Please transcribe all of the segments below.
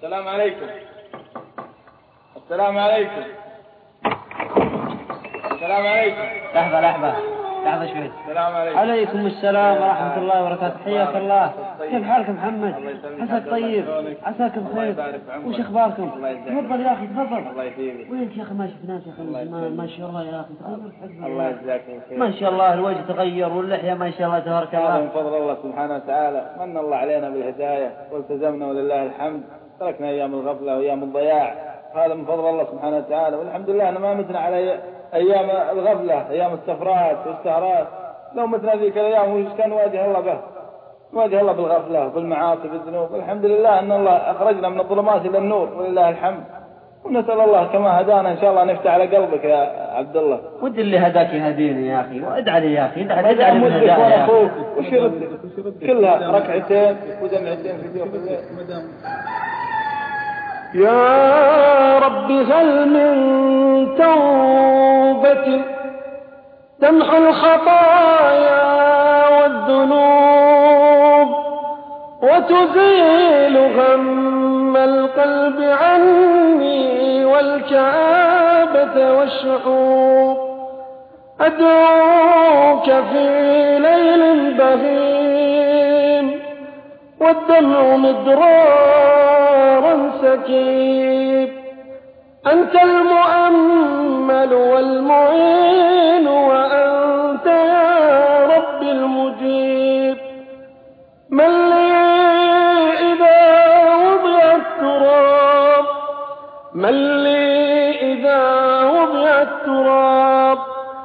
السلام عليكم. السلام عليكم. السلام عليكم. لحظة شوي. السلام عليكم. عليكم السلام ورحمة الله وبركاته. حياك الله. كيف حالك محمد؟ عساك طيب، عساك بخير. وش اخباركم؟ تفضل يا اخي تفضل. الله يطيبك. وينك يا اخي ما شفناك يا اخي؟ ما شاء الله يا اخي تغير. الله يجزاك خير. ما شاء الله الوجه تغير واللحية ما شاء الله تبارك الله. هذا من فضل الله سبحانه وتعالى، من الله علينا بالهداية والتزمنا ولله الحمد. تركنا ايام الغفلة وايام الضياع، هذا من فضل الله سبحانه وتعالى، والحمد لله أنا ما متنا على أيام الغفلة، أيام السفرات والسهرات. لو متنا ذيك الأيام وش كان واجه الله به؟ واجه الله بالغفلة بالمعاصي بالذنوب. الحمد لله أن الله أخرجنا من الظلمات إلى النور ولله الحمد. ونسأل الله كما هدانا إن شاء الله نفتح على قلبك يا عبد الله. ودي اللي هداك يهديني يا أخي، وادعى لي يا أخي، ادعى لي من هدايا يا أخي. وش يرد كلها ركعتين ودمعتين في اليوم. يا رب هل من توبة تمحو الخطايا والذنوب وتزيل غم القلب عني والكآبة والشعوب. أدعوك في ليل بهيم والدمع مدرارا سكيب. أنت المؤمل والمعين وأنت يا رب المجيب. من لي إذا وضع التراب، من لي إذا وضع التراب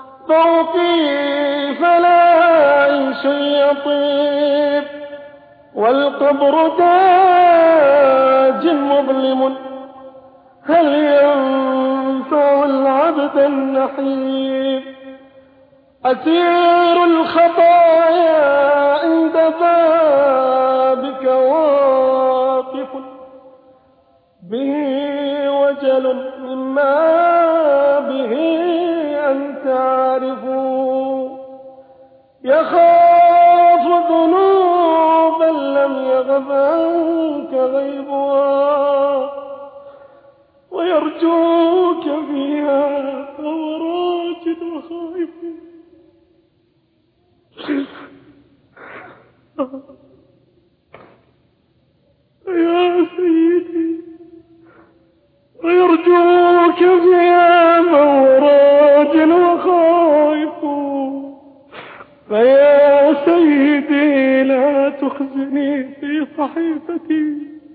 فوقي فلا عيش يطيب. والقبر تاج مظلم هل ينفع العبد النحيب. أسير الخطايا عند بابك واقف به وجل مما به أنت عارف. يخاف ذنوبا لم يغب عنك غيبها ويرجوك فيها وهو راجد وخائف. يا سيدي ويرجوك فيها وهو راجد وخائف. فيا سيدي لا تخزني في صحيفتي،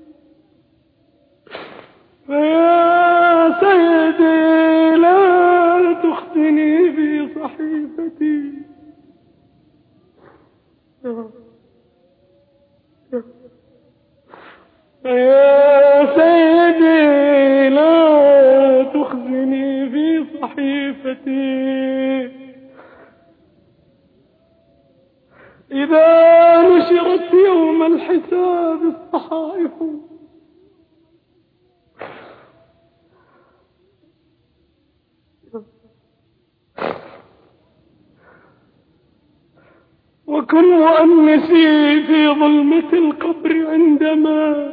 فيا سيدي لا تخزني في صحيفتي. فيا سيدي لا تخزني في صحيفتي. إذا نشرت يوم الحساب الصحائف وكن مؤنسي في ظلمة القبر عندما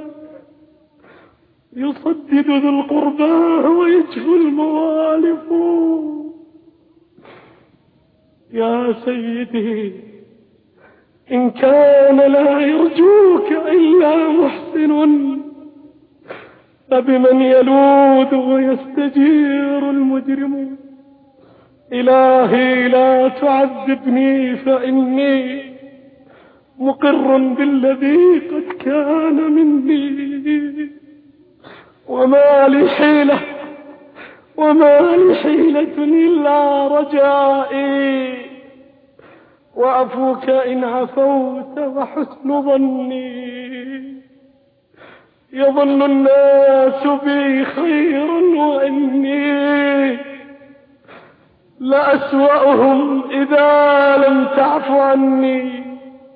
يصدد ذو القربى ويجفو الموالف. يا سيدي إن كان لا يرجوك إلا محسن فبمن يلوذ ويستجير المجرم. إلهي لا تعذبني فإني مقر بالذي قد كان مني. وما لي حيلة إلا رجائي وعفوك إن عفوت وحسن ظني. يظن الناس بي خيرا وإني لأسوأهم إذا لم تعف عني.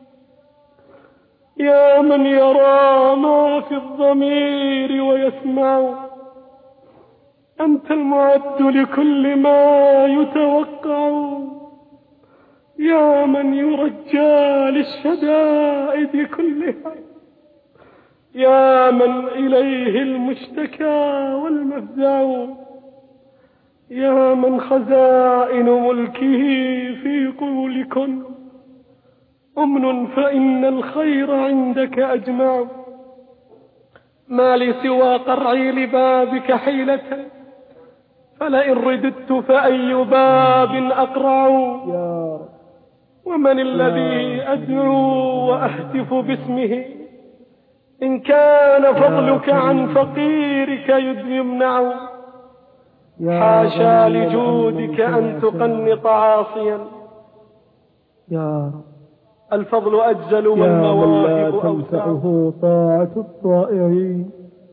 يا من يرى ما في الضمير ويسمع، أنت المعد لكل ما يتوقع. يا من يرجى للشدائد كلها، يا من إليه المشتكى والمفزع، يا من خزائن ملكه في قولكن أمن فإن الخير عندك أجمع. ما لي سوى قرعي لبابك حيلة، فلئن رددت فأي باب أقرع. ومن الذي أدعو وأهتف باسمه إن كان فضلك عن فقيرك يمنع. حاشا لجودك أن تقنط عاصيا، الفضل أجزل والمواهب أوسعه. طاعة الطائعين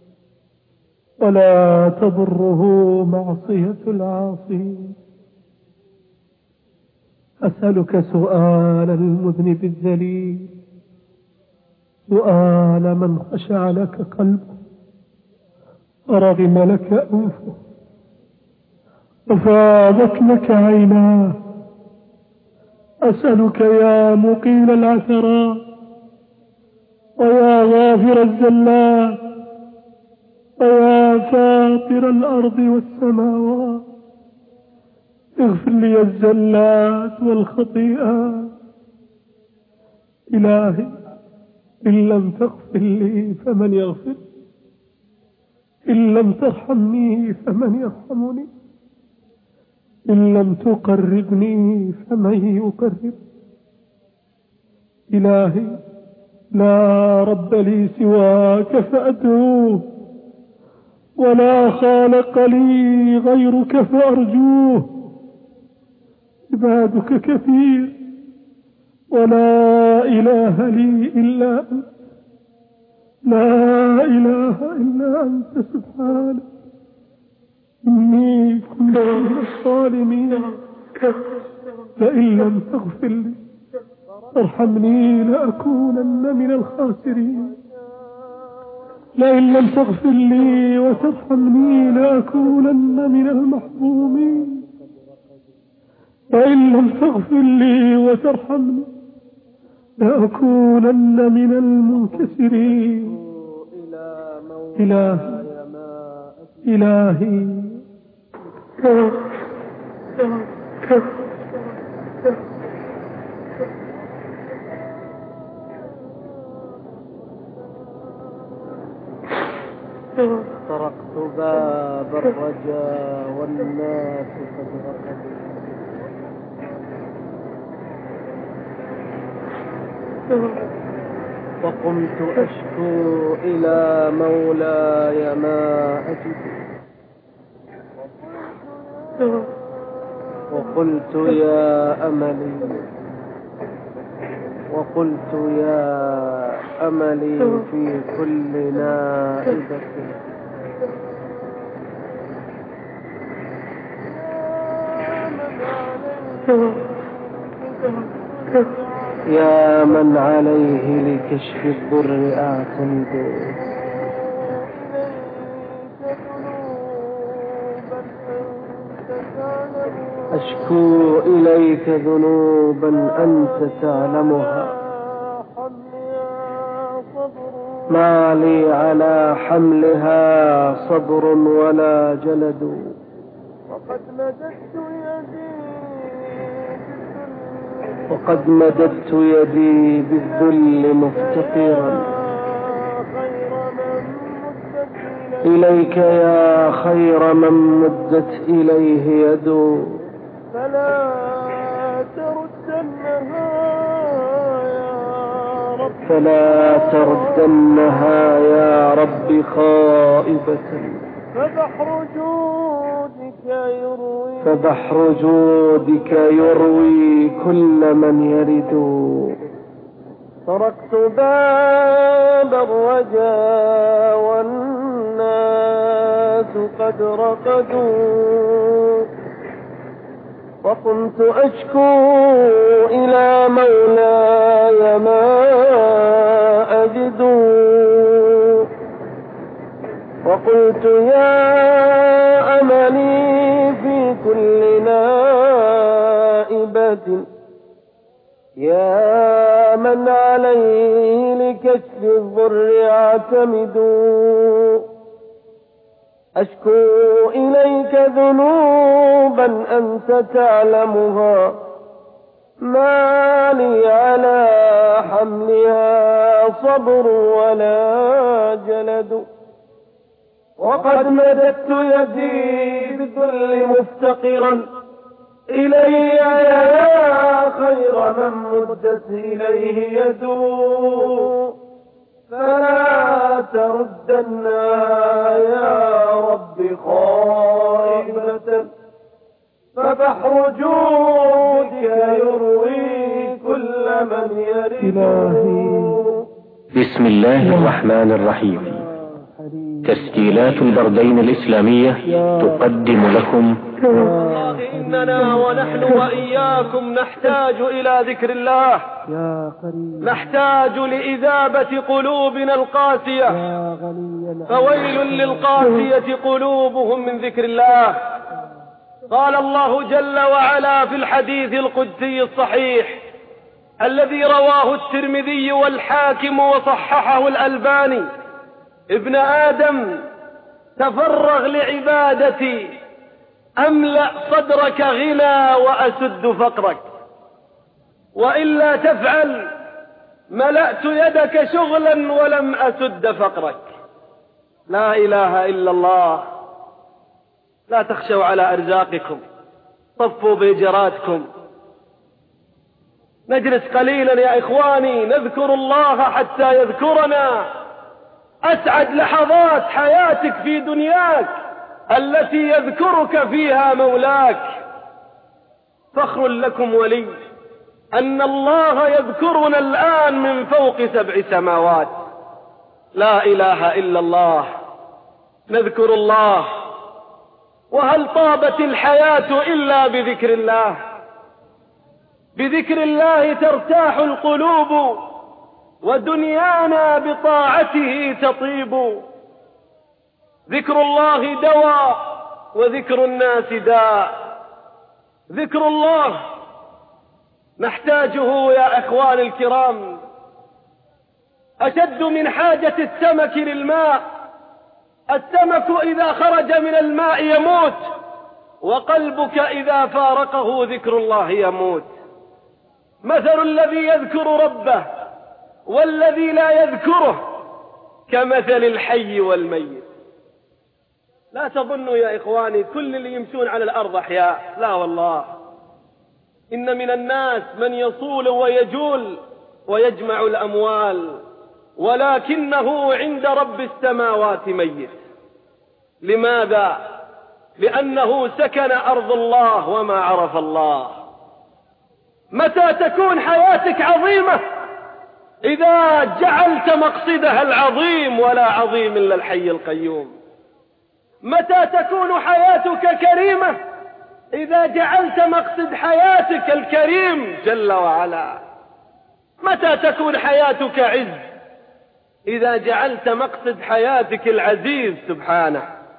ولا تضره معصية العاصين. أسألك سؤال المذنب الذليل، سؤال من خشع لك قلبه ورغم لك أنفه وفاضت لك عيناه. أسألك يا مقيل العثرات ويا غافر الزلات ويا فاطر الأرض والسماوات، اغفر لي الزلات والخطيئات. إلهي إن لم تغفر لي فمن يغفر، إن لم ترحمني فمن يرحمني، إن لم تقربني فمن يقرب. إلهي لا رب لي سواك فأدعوه، ولا خالق لي غيرك فأرجوه. عبادك كثير ولا إله لي إلا أنت، لا إله إلا أنت سبحانك. إني كنت من الظالمين، فإن لم تغفر لي ارحمني لأكونن من الخاسرين. لئن لم تغفر لي وترحمني لأكونن من المحرومين. وإن لم تغفر لي وترحمني لأكونن من المنكسرين. إلهي طرقت باب الرجاء والناس قد رقدوا. وقمت أشكو إلى مولاي ما أجد، وقلت يا أملي، وقلت يا أملي في كل نائبة. يا من عليه لكشف الضر أعتمد، أشكو إليك ذنوبا أنت تعلمها. ما لي على حملها صبر ولا جلد، وقد مددت يدي بالذل مفتقرا إليك يا خير من مدت إليه يد. فلا تردنها يا رب خائبة، فبحر جودك يروي كل من يرد. تركت باب الرجاء والناس قد رقدوا، وقمت أشكو إلى مولاي ما أجد. وقلت يا أملي في كل نائبة، يا من عليه كشف الضر أعتمد أشكو إليك ذنوبا أنت تعلمها ما لي على حملها صبر ولا جلد وقد مددت يدي بالذل مفتقرا إلي يا خير من مدت إليه يدو فلا تردنا يا رب خائبة فبحر جودك يروي كل من يرد. بسم الله الرحمن الرحيم. تسجيلات البردين الإسلامية تقدم لكم إننا ونحن وإياكم نحتاج إلى ذكر الله، نحتاج لإذابة قلوبنا القاسية، فويل للقاسية قلوبهم من ذكر الله. قال الله جل وعلا في الحديث القدسي الصحيح الذي رواه الترمذي والحاكم وصححه الألباني: ابن آدم تفرغ لعبادتي أملأ صدرك غنى وأسد فقرك، وإلا تفعل ملأت يدك شغلا ولم أسد فقرك. لا إله إلا الله. لا تخشوا على أرزاقكم، طفوا بجراتكم، نجلس قليلا يا إخواني نذكر الله حتى يذكرنا. أسعد لحظات حياتك في دنياك التي يذكرك فيها مولاك. فخر لكم ولي أن الله يذكرنا الآن من فوق 7 سماوات. لا إله إلا الله. نذكر الله، وهل طابت الحياة إلا بذكر الله؟ بذكر الله ترتاح القلوب، ودنيانا بطاعته تطيب. ذكر الله دواء وذكر الناس داء. ذكر الله نحتاجه يا أخواني الكرام أشد من حاجة السمك للماء. السمك إذا خرج من الماء يموت، وقلبك إذا فارقه ذكر الله يموت. مثل الذي يذكر ربه والذي لا يذكره كمثل الحي والميت. لا تظنوا يا إخواني كل اللي يمشون على الأرض أحياء، لا والله. إن من الناس من يصول ويجول ويجمع الأموال، ولكنه عند رب السماوات ميت. لماذا؟ لأنه سكن أرض الله وما عرف الله. متى تكون حياتك عظيمة؟ إذا جعلت مقصدها العظيم، ولا عظيم إلا الحي القيوم. متى تكون حياتك كريمة؟ إذا جعلت مقصد حياتك الكريم جل وعلا. متى تكون حياتك عز؟ إذا جعلت مقصد حياتك العزيز سبحانه.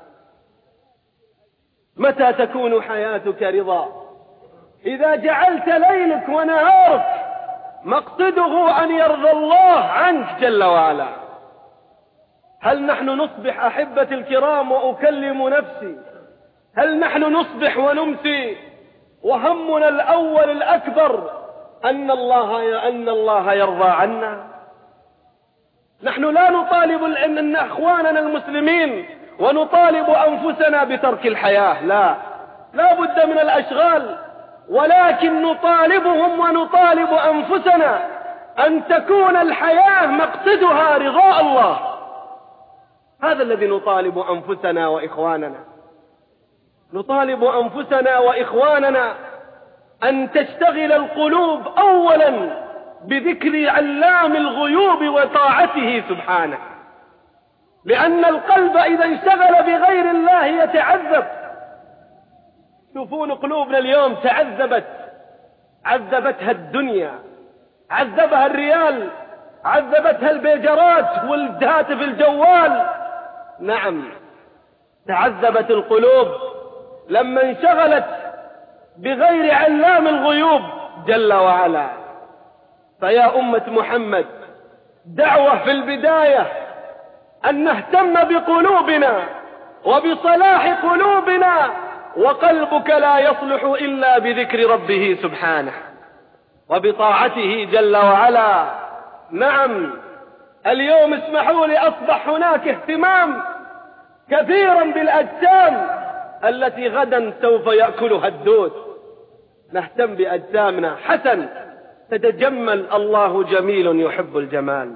متى تكون حياتك رضا؟ إذا جعلت ليلك ونهارك مقصده أن يرضى الله عنك جل وعلا. هل نحن نصبح أحبة الكرام، وأكلم نفسي، هل نحن نصبح ونمسي وهمنا الأول الأكبر أن الله يرضى عنا؟ نحن لا نطالب أن أخواننا المسلمين ونطالب أنفسنا بترك الحياة، لا بد من الأشغال، ولكن نطالبهم ونطالب أنفسنا أن تكون الحياة مقصدها رضاء الله. هذا الذي نطالب أنفسنا وإخواننا. نطالب أنفسنا وإخواننا أن تشتغل القلوب أولا بذكر علام الغيوب وطاعته سبحانه، لأن القلب إذا انشغل بغير الله يتعذب. شوفون قلوبنا اليوم عذبتها الدنيا، عذبها الريال، عذبتها البيجرات والهاتف الجوال. نعم، تعذبت القلوب لما انشغلت بغير علام الغيوب جل وعلا. فيا أمة محمد، دعوة في البداية أن نهتم بقلوبنا وبصلاح قلوبنا، وقلبك لا يصلح إلا بذكر ربه سبحانه وبطاعته جل وعلا. نعم، اليوم اسمحوا لي أصبح هناك اهتمام كثيرا بالأجسام التي غدا سوف يأكلها الدود. نهتم بأجسامنا، حسن، تتجمل، الله جميل يحب الجمال.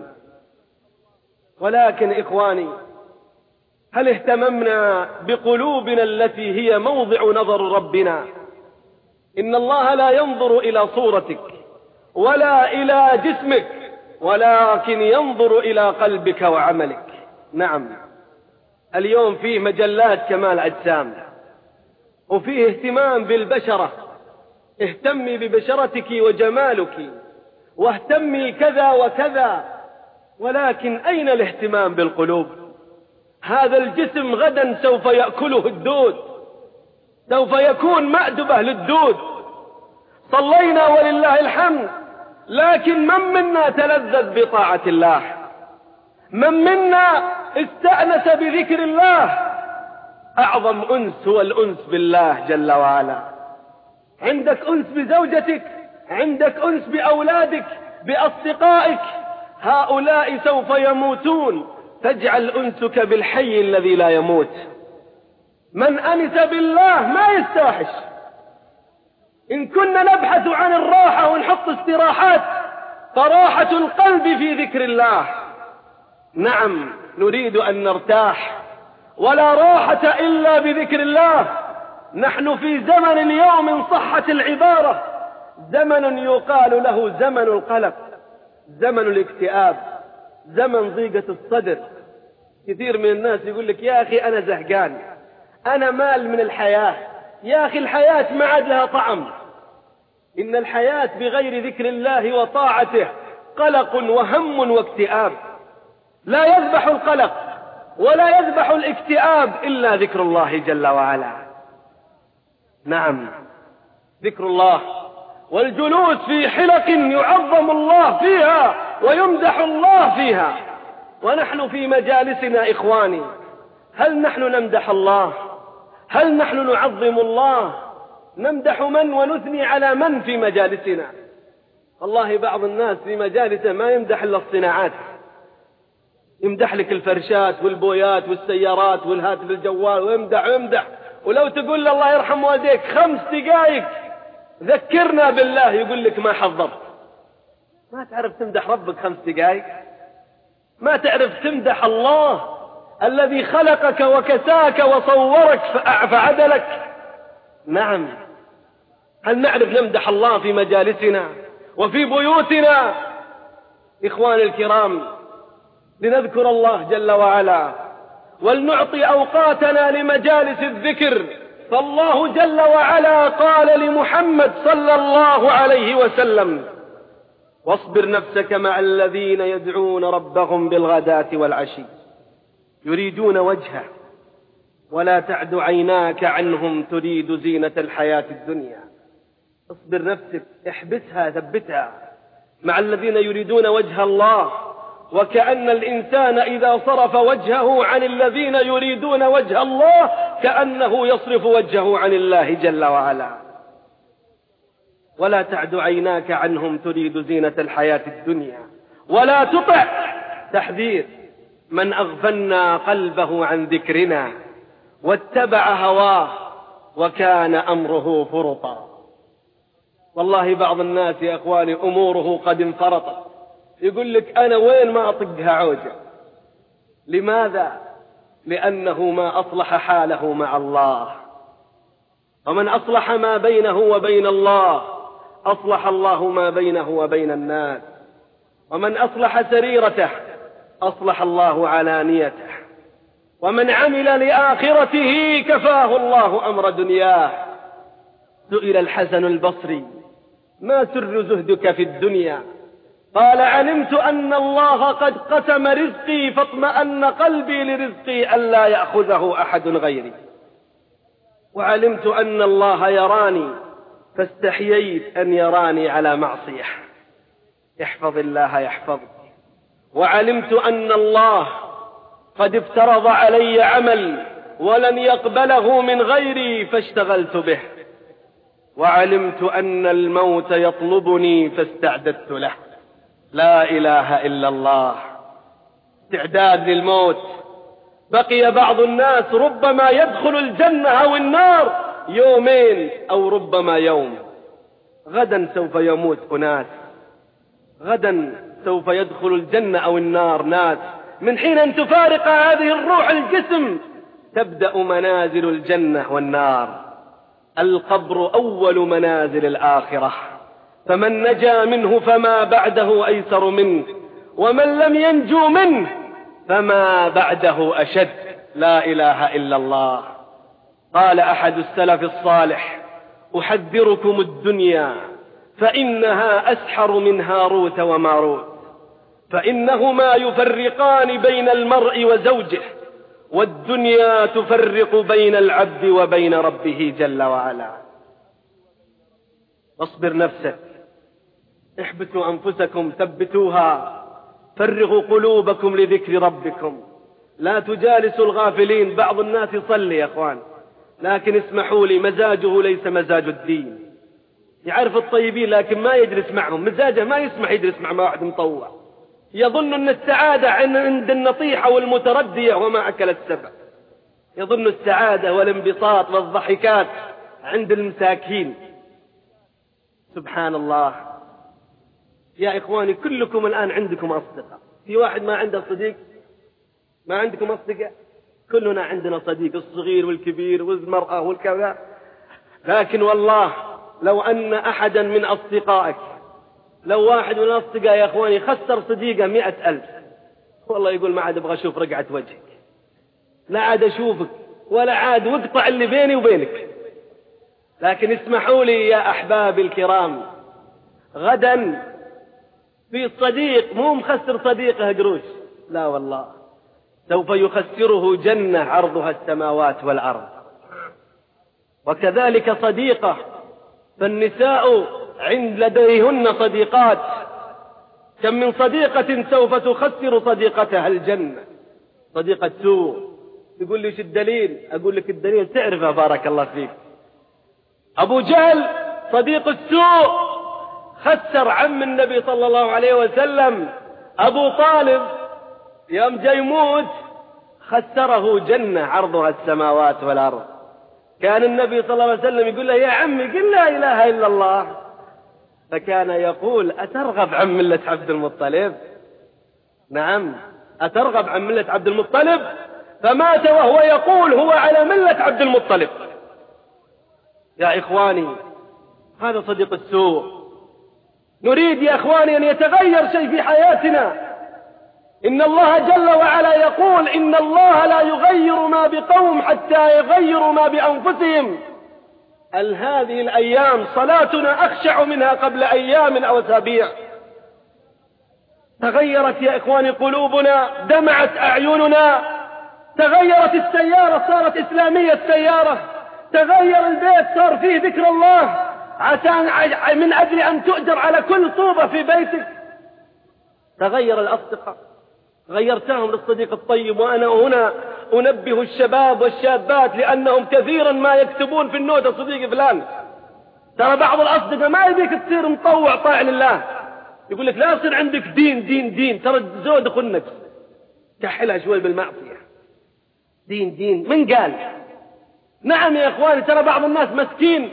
ولكن إخواني، هل اهتممنا بقلوبنا التي هي موضع نظر ربنا؟ إن الله لا ينظر إلى صورتك ولا إلى جسمك، ولكن ينظر إلى قلبك وعملك. نعم، اليوم فيه مجلات كمال أجسام، وفيه اهتمام بالبشرة. اهتمي ببشرتك وجمالك، واهتمي كذا وكذا، ولكن أين الاهتمام بالقلوب؟ هذا الجسم غدا سوف يأكله الدود، سوف يكون مأدبة للدود. صلينا ولله الحمد، لكن من منا تلذذ بطاعة الله؟ من منا استأنس بذكر الله؟ أعظم أنس هو الأنس بالله جل وعلا. عندك أنس بزوجتك، عندك أنس بأولادك، بأصدقائك، هؤلاء سوف يموتون، تجعل أنسك بالحي الذي لا يموت. من أنس بالله ما يستوحش. إن كنا نبحث عن الراحة ونحط استراحات، فراحة القلب في ذكر الله. نعم، نريد أن نرتاح، ولا راحة إلا بذكر الله. نحن في زمن اليوم إن صحت العبارة زمن يقال له زمن القلق، زمن الاكتئاب، زمن ضيقة الصدر. كثير من الناس يقول لك يا أخي أنا زهقان، أنا مال من الحياة. يا أخي الحياة ما عاد لها طعم. إن الحياة بغير ذكر الله وطاعته قلق وهم واكتئاب. لا يذبح القلق ولا يذبح الاكتئاب إلا ذكر الله جل وعلا. نعم، ذكر الله والجلوس في حلق يعظم الله فيها ويمدح الله فيها. ونحن في مجالسنا إخواني، هل نحن نمدح الله؟ هل نحن نعظم الله؟ نمدح من ونثني على من في مجالسنا؟ والله بعض الناس في مجالسه ما يمدح إلا الصناعات، يمدح لك الفرشات والبويات والسيارات والهاتف الجوال، ويمدح. ولو تقول له الله يرحم والديك 5 دقائق ذكرنا بالله، يقول لك ما حضرت. ما تعرف تمدح ربك 5 دقائق؟ ما تعرف تمدح الله الذي خلقك وكساك وصورك فعدلك؟ نعم، هل نعرف نمدح الله في مجالسنا وفي بيوتنا؟ إخواني الكرام، لنذكر الله جل وعلا ولنعطي أوقاتنا لمجالس الذكر. فالله جل وعلا قال لمحمد صلى الله عليه وسلم: واصبر نفسك مع الذين يدعون ربهم بالغداة والعشي يريدون وجهه ولا تعد عيناك عنهم تريد زينة الحياة الدنيا. اصبر نفسك، احبسها، ثبتها مع الذين يريدون وجه الله. وكأن الإنسان إذا صرف وجهه عن الذين يريدون وجه الله كأنه يصرف وجهه عن الله جل وعلا. ولا تعد عيناك عنهم تريد زينة الحياة الدنيا ولا تطع، تحذير، من أغفلنا قلبه عن ذكرنا واتبع هواه وكان أمره فرطا. والله بعض الناس يا أخواني أموره قد انفرطت، يقول لك أنا وين ما أطقها عوجة. لماذا؟ لأنه ما أصلح حاله مع الله. ومن أصلح ما بينه وبين الله أصلح الله ما بينه وبين الناس. ومن أصلح سريرته أصلح الله علانيته. ومن عمل لآخرته كفاه الله أمر دنياه. سئل الحسن البصري: ما سر زهدك في الدنيا؟ قال: علمت أن الله قد قسم رزقي فاطمأن قلبي لرزقي ألا يأخذه أحد غيري، وعلمت أن الله يراني فاستحييت أن يراني على معصية. احفظ الله يحفظك، وعلمت أن الله قد افترض علي عمل ولن يقبله من غيري فاشتغلت به، وعلمت أن الموت يطلبني فاستعددت له. لا إله إلا الله. استعداد للموت. بقي بعض الناس ربما يدخل الجنة أو النار يومين أو ربما يوم. غدا سوف يموت أناس، غدا سوف يدخل الجنة أو النار ناس. من حين أن تفارق هذه الروح الجسم تبدأ منازل الجنة والنار. القبر أول منازل الآخرة، فمن نجا منه فما بعده أيسر منه، ومن لم ينجو منه فما بعده أشد. لا إله إلا الله. قال أحد السلف الصالح: أحذركم الدنيا فإنها أسحر من هاروت وماروت، فإنهما يفرقان بين المرء وزوجه، والدنيا تفرق بين العبد وبين ربه جل وعلا. واصبر نفسك، احبسوا أنفسكم، ثبتوها، فرغوا قلوبكم لذكر ربكم، لا تجالسوا الغافلين. بعض الناس يصلي يا أخوان، لكن اسمحوا لي مزاجه ليس مزاج الدين. يعرف الطيبين لكن ما يجلس معهم، مزاجه ما يسمح يجلس مع واحد مطوع. يظن أن السعادة عند النطيحة والمتردية وما أكل السبع. يظن السعادة والانبساط والضحكات عند المساكين. سبحان الله. يا إخواني كلكم الآن عندكم أصدقاء. في واحد ما عنده صديق؟ ما عندكم أصدقاء؟ كلنا عندنا صديق، الصغير والكبير والمرأة والكذا. لكن والله لو أن أحدا من أصدقائك، لو واحد من الأصدقاء يا أخواني خسر صديقه 100,000، والله يقول ما عاد أبغى أشوف رقعة وجهك، لا عاد أشوفك ولا عاد، واقطع اللي بيني وبينك. لكن اسمحوا لي يا أحبابي الكرام، غدا في صديق مو مخسر صديقه قروش، لا والله، سوف يخسره جنة عرضها السماوات والأرض. وكذلك صديقة، فالنساء لديهن صديقات. كم من صديقة سوف تخسر صديقتها الجنة، صديقة سوء. تقول لي ايش الدليل؟ أقول لك الدليل تعرفه بارك الله فيك. أبو جهل صديق السوء خسر عم النبي صلى الله عليه وسلم. أبو طالب يوم جاي يموت خسره جنة عرضها السماوات والأرض. كان النبي صلى الله عليه وسلم يقول له: يا عمي قل لا إله إلا الله، فكان يقول: أترغب عن ملة عبد المطلب؟ نعم، أترغب عن ملة عبد المطلب؟ فمات وهو يقول هو على ملة عبد المطلب. يا إخواني هذا صديق السوء. نريد يا إخواني أن يتغير شيء في حياتنا. إن الله جل وعلا يقول: إن الله لا يغير ما بقوم حتى يغيروا ما بأنفسهم. هذه الأيام صلاتنا أخشع منها قبل أيام أو أسابيع. تغيرت يا إخواني قلوبنا، دمعت أعيننا، تغيرت السيارة صارت إسلامية السيارة، تغير البيت صار فيه ذكر الله من أجل أن تؤجر على كل طوبة في بيتك. تغير الأصدقاء، غيرتهم للصديق الطيب. وأنا هنا أنبه الشباب والشابات لأنهم كثيرا ما يكتبون في النوتة: صديق فلان. ترى بعض الأصدقاء ما يبيك تصير مطوع طاع لله، يقول لك لا يصير عندك دين دين دين. ترى زود أخو النفس، كحلها شوي بالمعصية. دين دين من قال؟ نعم يا إخواني، ترى بعض الناس مسكين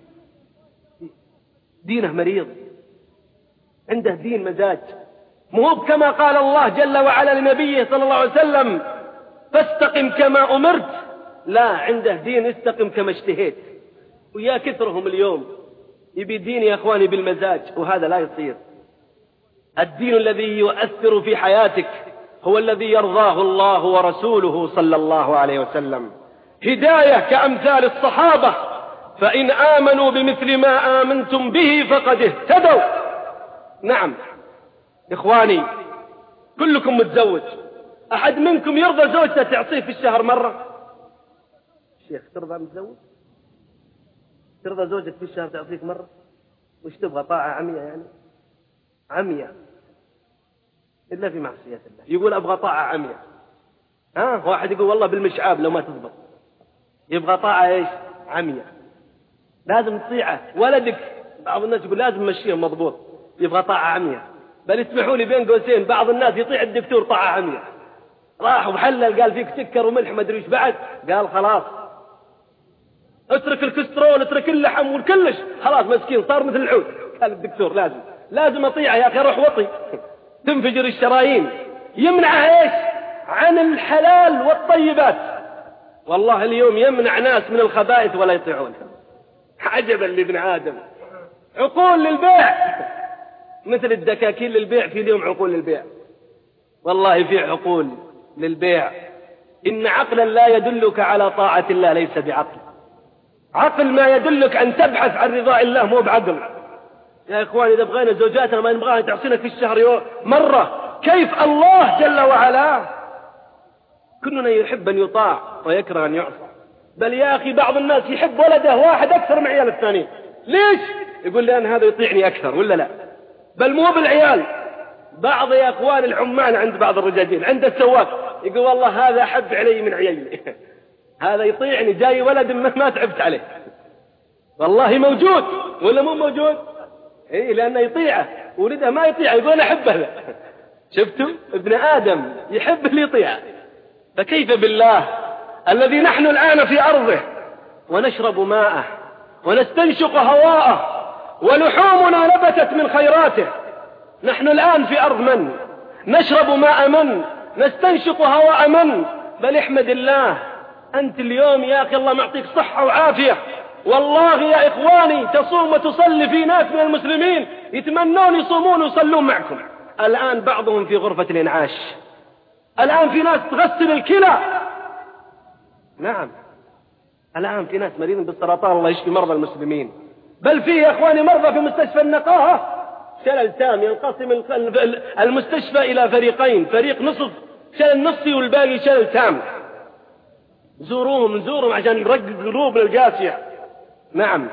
دينه مريض، عنده دين مزاج، مو كما قال الله جل وعلا لنبيه صلى الله عليه وسلم: فاستقم كما أمرت. لا، عنده دين استقم كما اشتهيت. ويا كثرهم اليوم يبي دين يا إخواني بالمزاج، وهذا لا يصير. الدين الذي يؤثر في حياتك هو الذي يرضاه الله ورسوله صلى الله عليه وسلم. هداية كأمثال الصحابة، فإن آمنوا بمثل ما آمنتم به فقد اهتدوا. نعم إخواني كلكم متزوج، أحد منكم يرضى زوجته تعصيه في الشهر مرة؟ شيخ ترضى متزوج؟ ترضى زوجك في الشهر تعصيك مرة؟ وش تبغى، طاعة عمية يعني؟ عمية. إلا في معصية الله. يقول أبغى طاعة عمياء. واحد يقول والله بالمشعاب لو ما تضبط. يبغى طاعة إيش؟ عمياء. لازم تطيعه. ولدك بعض الناس يقول لازم مشيه مضبوط، يبغى طاعة عمياء. بل اسمحوا لي بين قوسين، بعض الناس يطيع الدكتور طاعة عمياء. راح وحلل قال فيك سكر وملح ما ادري ايش بعد، قال خلاص اترك الكسترول، اترك اللحم والكلش، خلاص مسكين صار مثل العود. قال الدكتور لازم اطيعه يا اخي، روح وطي تنفجر الشرايين. يمنعه ايش؟ عن الحلال والطيبات. والله اليوم يمنع ناس من الخبائث ولا يطيعون. عجبا لابن آدم، عقول للبيع مثل الدكاكين للبيع. في اليوم عقول للبيع، والله في عقول للبيع. إن عقلا لا يدلك على طاعة الله ليس بعقل. عقل ما يدلك أن تبحث عن رضاء الله مو بعقل. يا إخواني إذا بغينا زوجاتنا ما نبغاها تعصينا في الشهر مرة، كيف الله جل وعلا؟ كلنا يحب أن يطاع ويكره أن يعصى. بل يا أخي بعض الناس يحب ولده واحد أكثر من عيال الثانيين. ليش؟ يقول لأن هذا يطيعني أكثر ولا لا؟ بل مو بالعيال، بعض يا أخوان العمال عند بعض الرجاجين عند السواق يقول والله هذا أحب علي من عيالي هذا يطيعني، جاي ولد ما تعبت عليه. والله موجود ولا مو موجود؟ إيه، لأنه يطيعه، ولده ما يطيعه يقول أنا أحب هذا. شفتم؟ ابن آدم يحب اللي يطيعه. فكيف بالله الذي نحن الآن في أرضه ونشرب ماءه ونستنشق هواءه ولحومنا نبتت من خيراته. نحن الآن في أرض من؟ نشرب ماء من؟ نستنشق هواء من؟ بل احمد الله أنت اليوم يا أخي الله معطيك صحة وعافية. والله يا إخواني تصوم وتصلي في ناس من المسلمين يتمنون يصومون ويصلون معكم. الآن بعضهم في غرفة الإنعاش، الآن في ناس تغسل الكلى. نعم، الآن في ناس مريضين بالسرطان الله يشفي مرضى المسلمين. بل في يا إخواني مرضى في مستشفى النقاهة شلل تام، ينقسم المستشفى إلى فريقين، فريق نصف شلل نصفي والباقي شلل تام. زوروهم عشان يرقق قلوب القاسية. نعم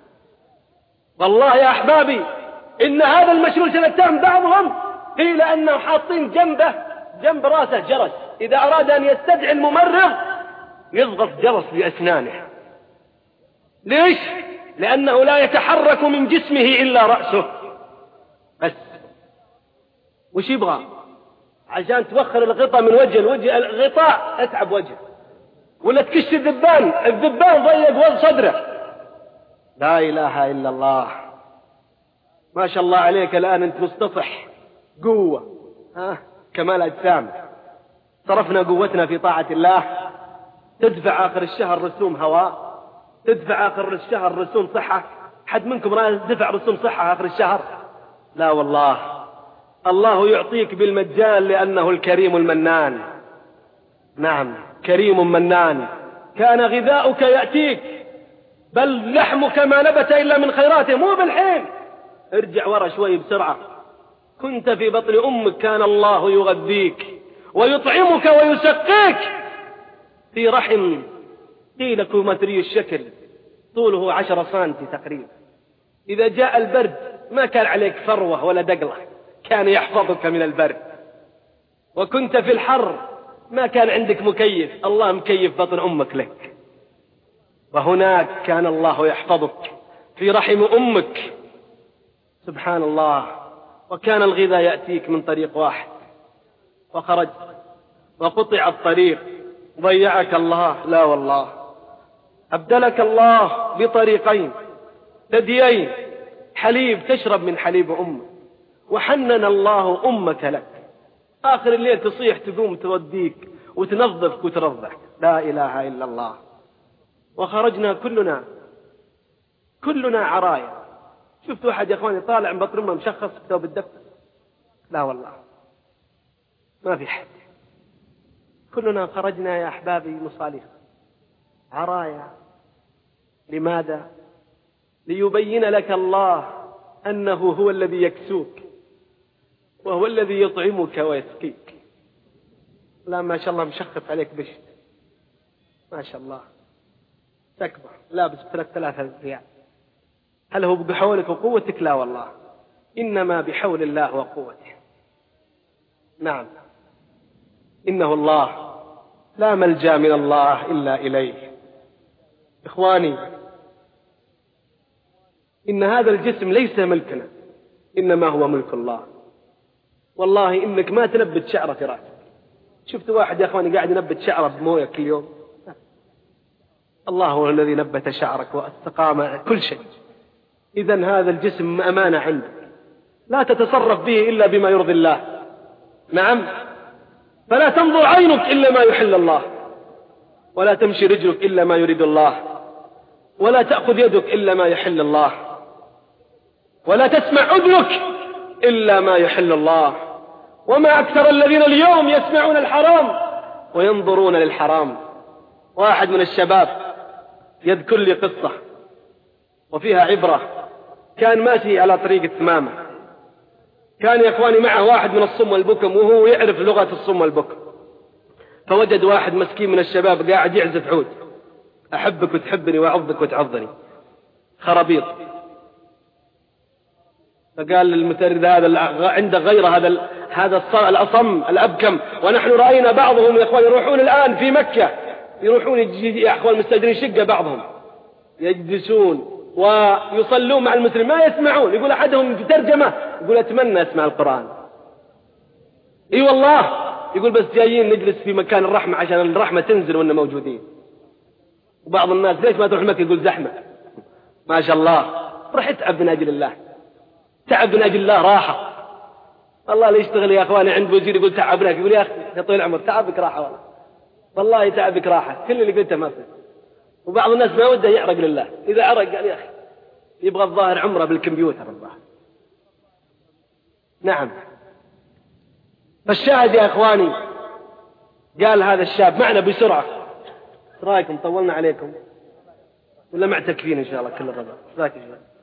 والله يا أحبابي إن هذا المشلول شلل تام بعضهم قيل أنهم حاطين جنب راسه جرس، إذا أراد أن يستدعي الممرض يضغط جرس بأسنانه. ليش؟ لأنه لا يتحرك من جسمه إلا رأسه بس. وش يبغى؟ عشان توخر الغطاء من وجه الغطاء اتعب وجهه، ولا تكش الذبان ضيق صدره. لا إله إلا الله. ما شاء الله عليك الآن أنت مستصح قوة، كمال أجسام. صرفنا قوتنا في طاعة الله. تدفع آخر الشهر رسوم هواء، تدفع آخر الشهر رسوم صحة. حد منكم رأى دفع رسوم صحة آخر الشهر؟ لا والله، الله يعطيك بالمجان لأنه الكريم المنان. نعم كريم منان. كان غذاؤك يأتيك، بل لحمك ما نبت إلا من خيراته، مو بالحين. ارجع ورا شوي بسرعة. كنت في بطن أمك كان الله يغذيك ويطعمك ويسقيك في رحم قيل كومتري الشكل طوله 10 سنتي تقريبا. إذا جاء البرد ما كان عليك فروة ولا دقلة، كان يحفظك من البرد. وكنت في الحر ما كان عندك مكيف، الله مكيف بطن أمك لك. وهناك كان الله يحفظك في رحم أمك. سبحان الله. وكان الغذاء يأتيك من طريق واحد، وخرج وقطع الطريق ضيعك الله. لا والله، أبدلك الله بطريقين ثديين، حليب تشرب من حليب أمك، وحنن الله أمك لك. آخر الليل تصيح تقوم توديك وتنظفك وترضعك. لا إله إلا الله. وخرجنا كلنا عرايا. شفت واحد يا أخواني طالع من بطن أمه مشخص بثوب الدفتر؟ لا والله ما في حد. كلنا خرجنا يا أحبابي مصالح عرايا. لماذا؟ ليبين لك الله أنه هو الذي يكسوك وهو الذي يطعمك ويسقيك. لا ما شاء الله مشخص عليك بشت، ما شاء الله تكبر لابس ب3,000 ريال. هل هو بحولك وقوتك؟ لا والله، إنما بحول الله وقوته. نعم، إنه الله، لا ملجأ من الله إلا إليه. إخواني، إن هذا الجسم ليس ملكنا، إنما هو ملك الله. والله إنك ما تنبت شعرة في رأسك. شفت واحد يا أخواني قاعد ينبت شعره بمويه كل يوم؟ الله هو الذي نبت شعرك واستقام كل شيء. إذن هذا الجسم أمانة عندك، لا تتصرف به إلا بما يرضي الله. نعم، فلا تنظر عينك إلا ما يحل الله، ولا تمشي رجلك إلا ما يريد الله، ولا تأخذ يدك إلا ما يحل الله، ولا تسمع أذنك إلا ما يحل الله. وما أكثر الذين اليوم يسمعون الحرام وينظرون للحرام. واحد من الشباب يذكر لي قصة وفيها عبرة. كان ماشي على طريق الثمامة، كان يا إخواني معه واحد من الصم والبكم، وهو يعرف لغة الصم والبكم. فوجد واحد مسكين من الشباب قاعد يعزف عود، أحبك وتحبني وأعضك وتعضني، خرابيط. فقال للمترد هذا عنده غير هذا الأصم الأبكم، ونحن رأينا بعضهم يا إخوان يروحون الآن في مكة، يروحون يا إخوان مستأجرين شقة، بعضهم يجلسون ويصلون مع المسلمين ما يسمعون. يقول أحدهم في ترجمة يقول أتمنى أسمع القرآن. إي والله، يقول بس جايين نجلس في مكان الرحمة عشان الرحمة تنزل وإننا موجودين. وبعض الناس ليش ما تروح مكة؟ يقول زحمة. ما شاء الله، راح يتعب من أجل الله، تعب من أجل الله راحة. والله اللي يشتغل يا أخواني عند وزير يقول تعبنا، يقول يا أخي يا طويل العمر تعبك راحة، والله تعبك راحة، كل اللي قلته ما فيه. وبعض الناس ما وده يعرق لله، إذا عرق قال يا أخي يبغى الظاهر عمره بالكمبيوتر الظاهر. نعم، فالشاهد يا أخواني، قال هذا الشاب معنا بسرعة. رأيكم طولنا عليكم ولا معتكفين إن شاء الله كل الربع؟ رأيك إن شاء الله.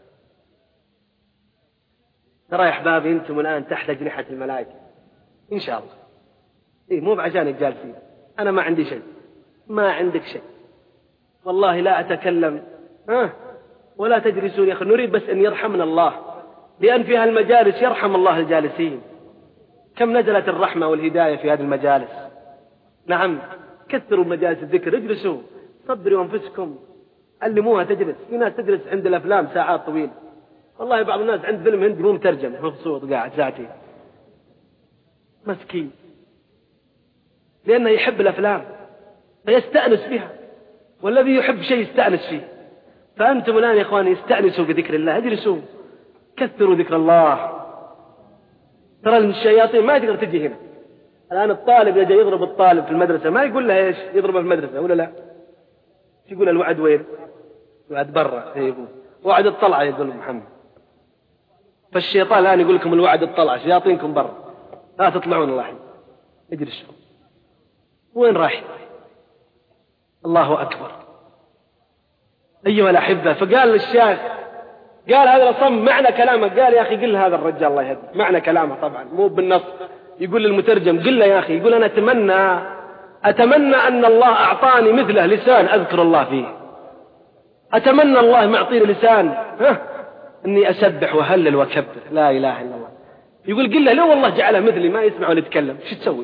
ترى يا أحبابي أنتم الآن تحت أجنحة الملائكة إن شاء الله. إيه مو بعشانك جالسين، أنا ما عندي شيء، ما عندك شيء والله، لا أتكلم ولا تجلسون يا أخي. نريد بس أن يرحمنا الله، لأن في هالمجالس يرحم الله الجالسين. كم نزلت الرحمة والهداية في هذه المجالس. نعم، كثروا مجالس الذكر، اجلسوا صبروا أنفسكم، علموها تجلس. في ناس تجلس عند الأفلام ساعات طويلة، والله بعض الناس عند فيلم هندي مو مترجم مبسوط قاعد ساعتين مسكين، لأنه يحب الأفلام فيستأنس بها، والذي يحب شيء يستأنس فيه. فأنتم الآن يا إخواني استأنسوا بذكر الله، اجلسوا كثروا ذكر الله. ترى الشياطين ما تقدر تجي هنا. الآن الطالب يجي يضرب الطالب في المدرسة ما يقول له إيش يضربه في المدرسة ولا لا؟ يقول الوعد وين؟ الوعد برا. يقول وعد الطلعة، يقول محمد. فالشيطان الآن يقول لكم الوعد الطلعة، شياطينكم برا لا تطلعون. الله اجلسوا. وين رايح؟ الله أكبر. أيها الأحبة، فقال للشيخ، قال هذا الصم معنى كلامه، قال يا أخي قل هذا الرجال الله يهدي معنى كلامه، طبعا مو بالنص. يقول للمترجم قل له يا أخي، يقول أنا أتمنى أن الله أعطاني مثله لسان أذكر الله فيه. أتمنى الله معطيني لسان أني أسبح وهلل وكبر لا إله إلا الله. يقول قل له لو والله جعله مثلي ما يسمع ولا يتكلم شو تسوي؟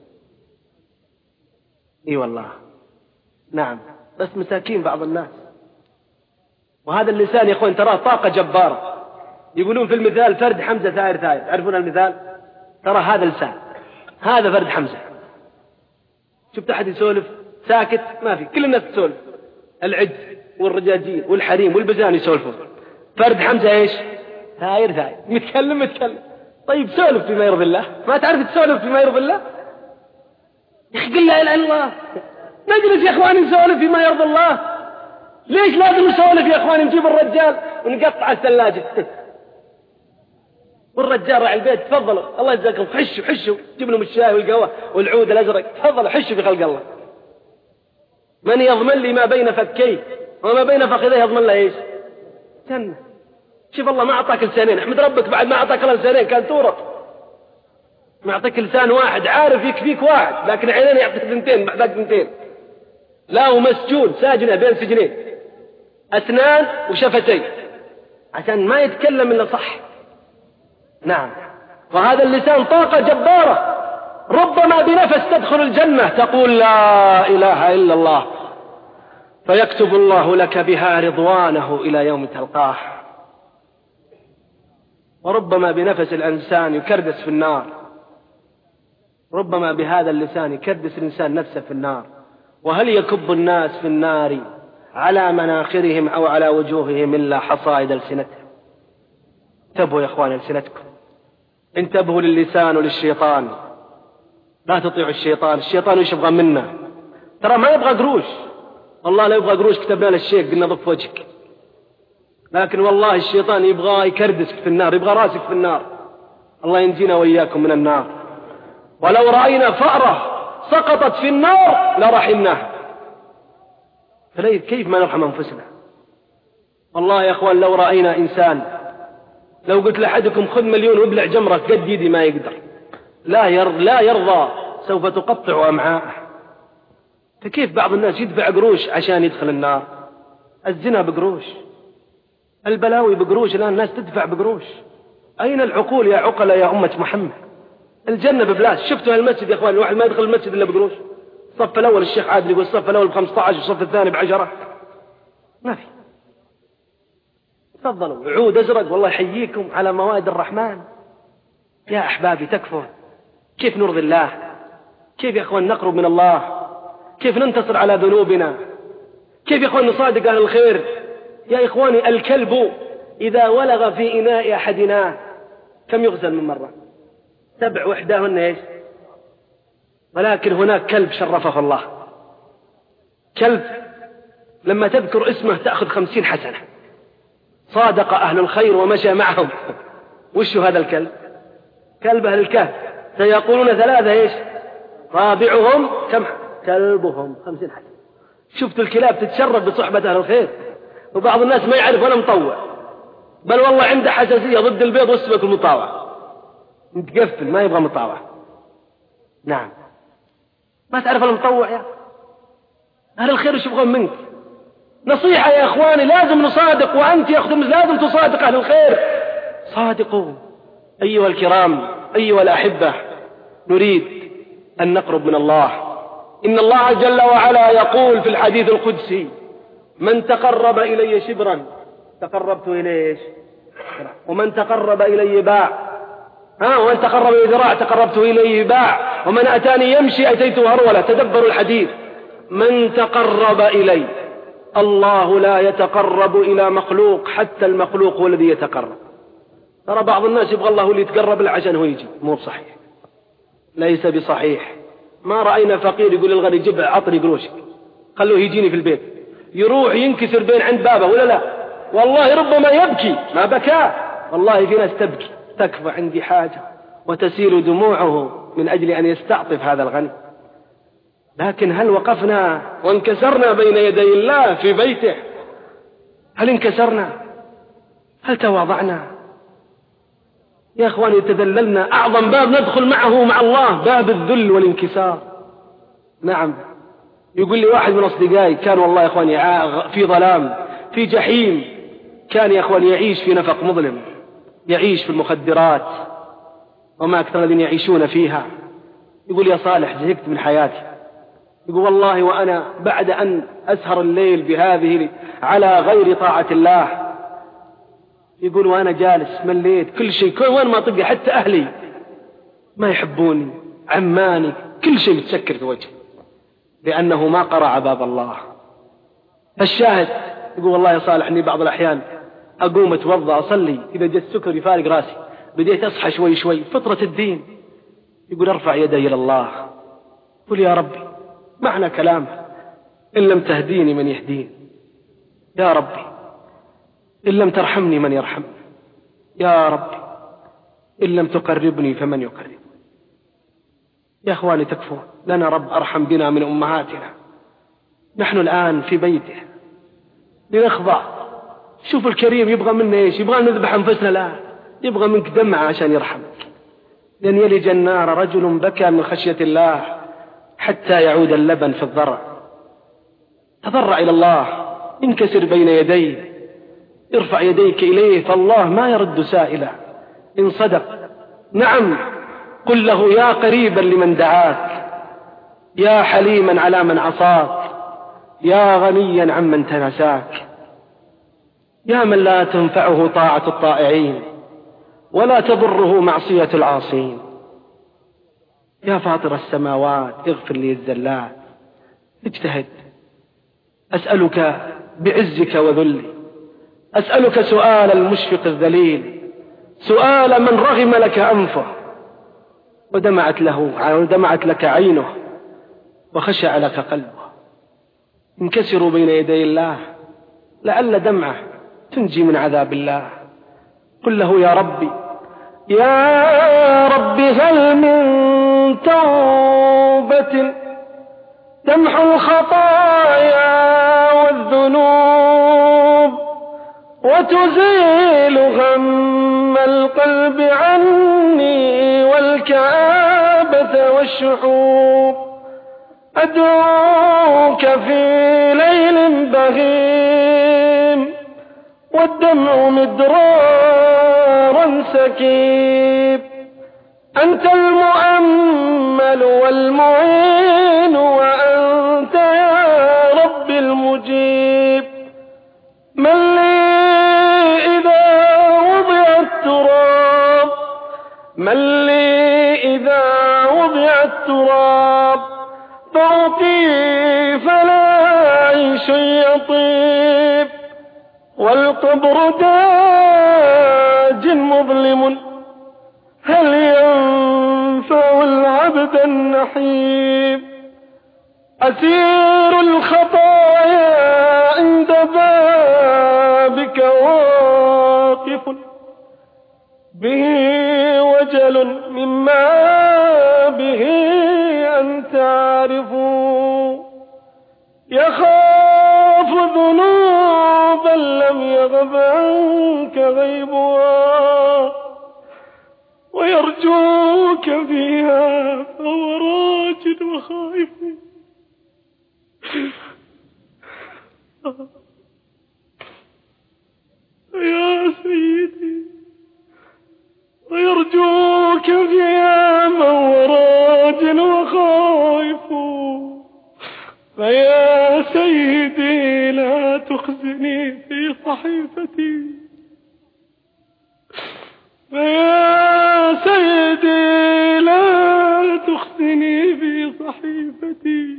إي والله. نعم، بس مساكين بعض الناس. وهذا اللسان يا أخوان تراه طاقة جبارة. يقولون في المثال فرد حمزة ثائر ثائر، تعرفون المثال؟ ترى هذا لسان، هذا فرد حمزة. شفت أحد يسولف ساكت؟ ما في، كل الناس تسولف، العج والرجاجين والحريم والبزان يسولفون. فرد حمزة إيش؟ ثائر ثائر، متكلم. طيب سولف فيما يرضي الله، ما تعرف تسولف فيما يرضي الله؟ يا أخي قل لا إله إلا الله. نجلس يا إخواني نسولف فيما يرضي الله. ليش لازم نسولف يا إخواني؟ نجيب الرجال ونقطع الثلاجة والرجال راعي البيت تفضلوا الله يجزاكم حشوا جيب لهم الشاي والقهوة والعود الأزرق، تفضلوا حشوا في خلق الله. من يضمن لي ما بين فكيه وما بين فخذيه يضمن له إيش؟ جنة. شوف الله ما أعطاك لسانين، احمد ربك بعد ما أعطاك الله لسانين كان تورط. ما أعطيك لسان واحد عارف يكفيك واحد، لكن عينين يعطيك ثنتين بعد ثنتين. لا ومسجون ساجنة بين سجنين، أسنان وشفتين عشان ما يتكلم إلا صح. نعم، وهذا اللسان طاقة جبارة ربما بنفس تدخل الجنة تقول لا إله إلا الله، فيكتب الله لك بها رضوانه إلى يوم تلقاه. وربما بنفس الإنسان يكردس في النار، ربما بهذا اللسان يكردس الإنسان نفسه في النار. وهل يكب الناس في النار على مناخرهم أو على وجوههم إلا حصائد ألسنتهم؟ انتبهوا يا إخواني ألسنتكم، انتبهوا للسان وللشيطان، لا تطيعوا الشيطان. الشيطان وش يبغى منا؟ ترى ما يبغى قروش، والله لا يبغى قروش كتبنا للشيخ قلنا ضف وجهك، لكن والله الشيطان يبغى يكردسك في النار، يبغى راسك في النار. الله ينجينا وإياكم من النار. ولو رأينا فأرة سقطت في النار لرحمناها، كيف ما نرحم أنفسنا؟ والله يا أخوان لو رأينا إنسان، لو قلت لأحدكم خذ 1,000,000 وابلع جمرة قد يدي ما يقدر، لا يرضى، سوف تقطع أمعاءه. فكيف بعض الناس يدفع قروش عشان يدخل النار؟ الزنا بقروش، البلاوي بقروش، الآن الناس تدفع بقروش. أين العقول يا عقل يا أمة محمد؟ الجنة ببلاش. شفتوا هالمسجد يا أخوان الواحد ما يدخل المسجد إلا بقروش. الصف الأول الشيخ عادل يقول الصف الأول ب15 والصف الثاني ب10، ما في. تفضلوا عود أزرق، والله يحييكم على موائد الرحمن. يا أحبابي تكفون. كيف نرضي الله؟ كيف يا أخوان نقرب من الله؟ كيف ننتصر على ذنوبنا؟ كيف يا أخوان نصادق أهل الخير؟ يا إخواني الكلب إذا ولغ في إناء أحدنا كم يغسل من مرة؟ 7 وإحداهن إيش؟ ولكن هناك كلب شرفه الله، كلب لما تذكر اسمه تأخذ 50 حسنة. صادق أهل الخير ومشى معهم. وش هذا الكلب؟ كلب أهل الكهف. سيقولون 3 إيش؟ رابعهم كم؟ كلبهم 50 حسنة. شفت الكلاب تتشرف بصحبة أهل الخير. وبعض الناس ما يعرف ولا مطوع، بل والله عنده حساسية ضد البيض والسمك المطاوع، متقفل ما يبغى مطاوع. نعم، ما تعرف المطوع يا أهل الخير وش يبغون منك؟ نصيحة يا إخواني، لازم نصادق، وأنت يا أخت لازم تصادق أهل الخير. صادقوا أيها الكرام، أيها الأحبة. نريد أن نقرب من الله. إن الله جل وعلا يقول في الحديث القدسي: من تقرب إلي شبرا تقربت إليه، ومن تقرب إلي باع، ومن تقرب إلي ذراع تقربت إليه باع، ومن أتاني يمشي أتيته هرولة. تدبروا الحديث. من تقرب إلي، الله لا يتقرب إلى مخلوق، حتى المخلوق هو الذي يتقرب. ترى بعض الناس يبغى الله اللي يتقرب له عشان هو يجي، مو بصحيح، ليس بصحيح. ما رأينا فقير يقول للغني جيب عطني قروشك، خلوه يجيني في البيت، يروح ينكسر بين عند بابه ولا لا؟ والله ربما يبكي ما بكى. والله في ناس تبكي تكفى عندي حاجة وتسيل دموعه من أجل أن يستعطف هذا الغني. لكن هل وقفنا وانكسرنا بين يدي الله في بيته؟ هل انكسرنا؟ هل تواضعنا؟ يا أخواني تذللنا. أعظم باب ندخل معه مع الله باب الذل والانكسار. نعم، يقول لي واحد من أصدقائي كان والله يا أخواني في ظلام، في جحيم، كان يا أخواني يعيش في نفق مظلم، يعيش في المخدرات وما أكثر الذين يعيشون فيها. يقول يا صالح زهقت من حياتي. يقول والله وأنا بعد أن أسهر الليل بهذه على غير طاعة الله، يقول وأنا جالس مليت كل شيء، كل وين ما طقى حتى أهلي ما يحبوني، عماني، كل شيء متسكر في وجهي لأنه ما قرع باب الله. الشاهد يقول والله يا صالح إني بعض الأحيان أقوم أتوضأ أصلي، إذا جاء السكر يفارق راسي بديت أصحى شوي شوي، فطرة الدين. يقول أرفع يدي إلى الله، قل يا ربي، معنى كلام إن لم تهديني من يهديني، يا ربي إن لم ترحمني من يرحمني، يا ربي إن لم تقربني فمن يقرب. يا أخواني تكفون، لنا رب أرحم بنا من أمهاتنا. نحن الآن في بيته لنخضع. شوف الكريم يبغى منا إيش؟ يبغى نذبح أنفسنا؟ لا، يبغى منك دمعة عشان يرحمك. لن يلج النار رجل بكى من خشية الله حتى يعود اللبن في الضرع. تضرع إلى الله، انكسر بين يديه، ارفع يديك إليه، فالله ما يرد سائلا إن صدق. نعم، قل له يا قريبا لمن دعاك، يا حليما على من عصاك، يا غنيا عمن تنساك، يا من لا تنفعه طاعة الطائعين ولا تضره معصية العاصين، يا فاطر السماوات اغفر لي الزلات. اجتهد، أسألك بعزك وذلي، أسألك سؤال المشفق الذليل، سؤال من رغم لك أنفه ودمعت لك عينه وخشع لك قلبه. انكسروا بين يدي الله لعل دمعه تنجي من عذاب الله. قل له يا ربي يا رب هل من توبة تمحو الخطايا والذنوب وتزيل غم القلب عني والكآبة والشحوب. أدعوك في ليل بهيم والدمع مدرارا سكيب، أنت المؤمل والمعين وأنت يا رب المجيب. من لي إذا وضع التراب، من لي إذا وضع التراب فوقي فلا عيش يطيب، والقبر داج مظلم هل ينفع العبد النحيب. أسير الخطايا عند بابك واقف به وجل مما به أنت عارف، يخاف ذنوبا لم يغب عنك غيبها ويرجوك فيها فهو راجل وخائف. يا سيدي ويرجوك فيها فهو راجل وخائف. فيا سيدي لا تخزني في صحيفتي، فيا سيدي لا تخزني في صحيفتي.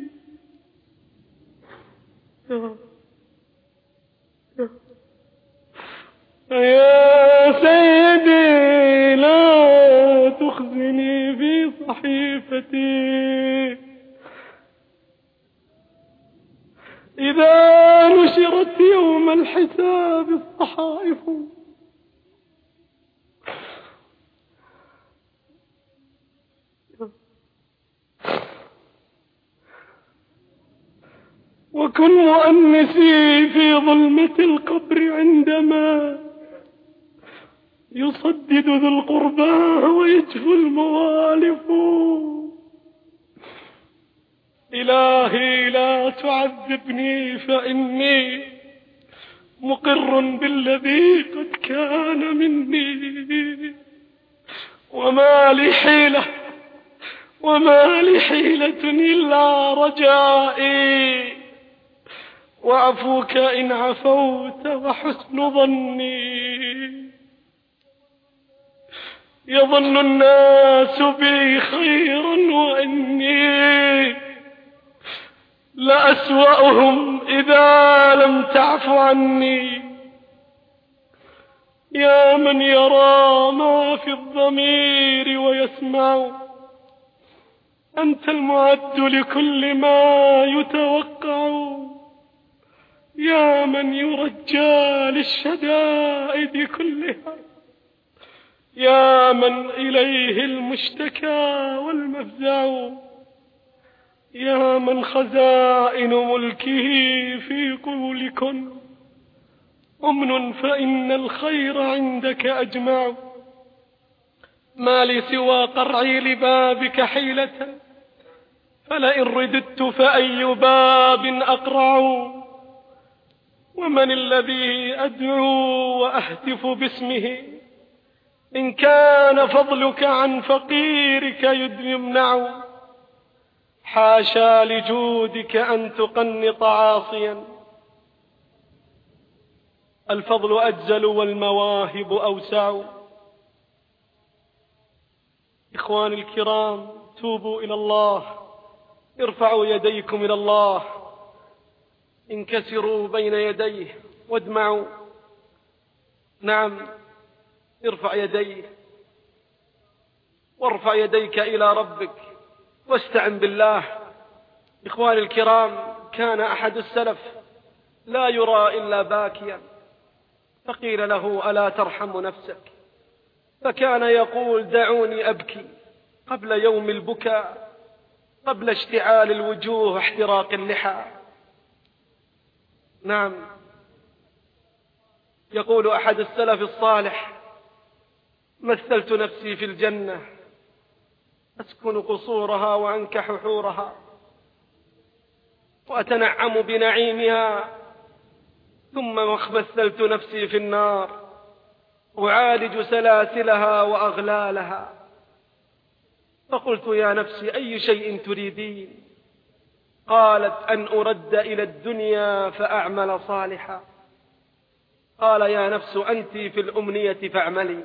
يا سيدي لا تخزني في صحيفتي. إذا نشرت يوم الحساب الصحائف وكن مؤنسي في ظلمة القبر عندما يصدد ذو القربى ويجفو الموالف. إلهي لا تعذبني فإني مقر بالذي قد كان مني، وما لي حيلة إلا رجائي، وعفوك إن عفوت وحسن ظني. يظن الناس بي خيرا وإني لأسوأهم إذا لم تعف عني. يا من يرى ما في الضمير ويسمع، أنت المعد لكل ما يتوقع. يا من يرجى للشدائد كلها، يا من إليه المشتكى والمفزع. يا من خزائن ملكه في قولكن أمن فإن الخير عندك أجمع. ما لي سوى قرعي لبابك حيلة، فلئن رددت فأي باب أقرع. ومن الذي أدعو وأهتف باسمه إن كان فضلك عن فقيرك يمنع، حاشا لجودك أن تقنط عاصيا. الفضل أجزل والمواهب أوسع. إخواني الكرام، توبوا إلى الله، ارفعوا يديكم إلى الله، انكسروا بين يديه وادمعوا. نعم، ارفع يديه وارفع يديك إلى ربك واستعن بالله. إخواني الكرام، كان أحد السلف لا يرى إلا باكيا، فقيل له: ألا ترحم نفسك؟ فكان يقول: دعوني أبكي قبل يوم البكاء، قبل اشتعال الوجوه واحتراق اللحى. نعم، يقول أحد السلف الصالح: مثلت نفسي في الجنة أسكن قصورها وأنكح حورها وأتنعم بنعيمها، ثم مثلت نفسي في النار أعالج سلاسلها وأغلالها. فقلت: يا نفسي أي شيء تريدين؟ قالت: أن أرد إلى الدنيا فأعمل صالحا. قال: يا نفس أنت في الأمنية فاعملي.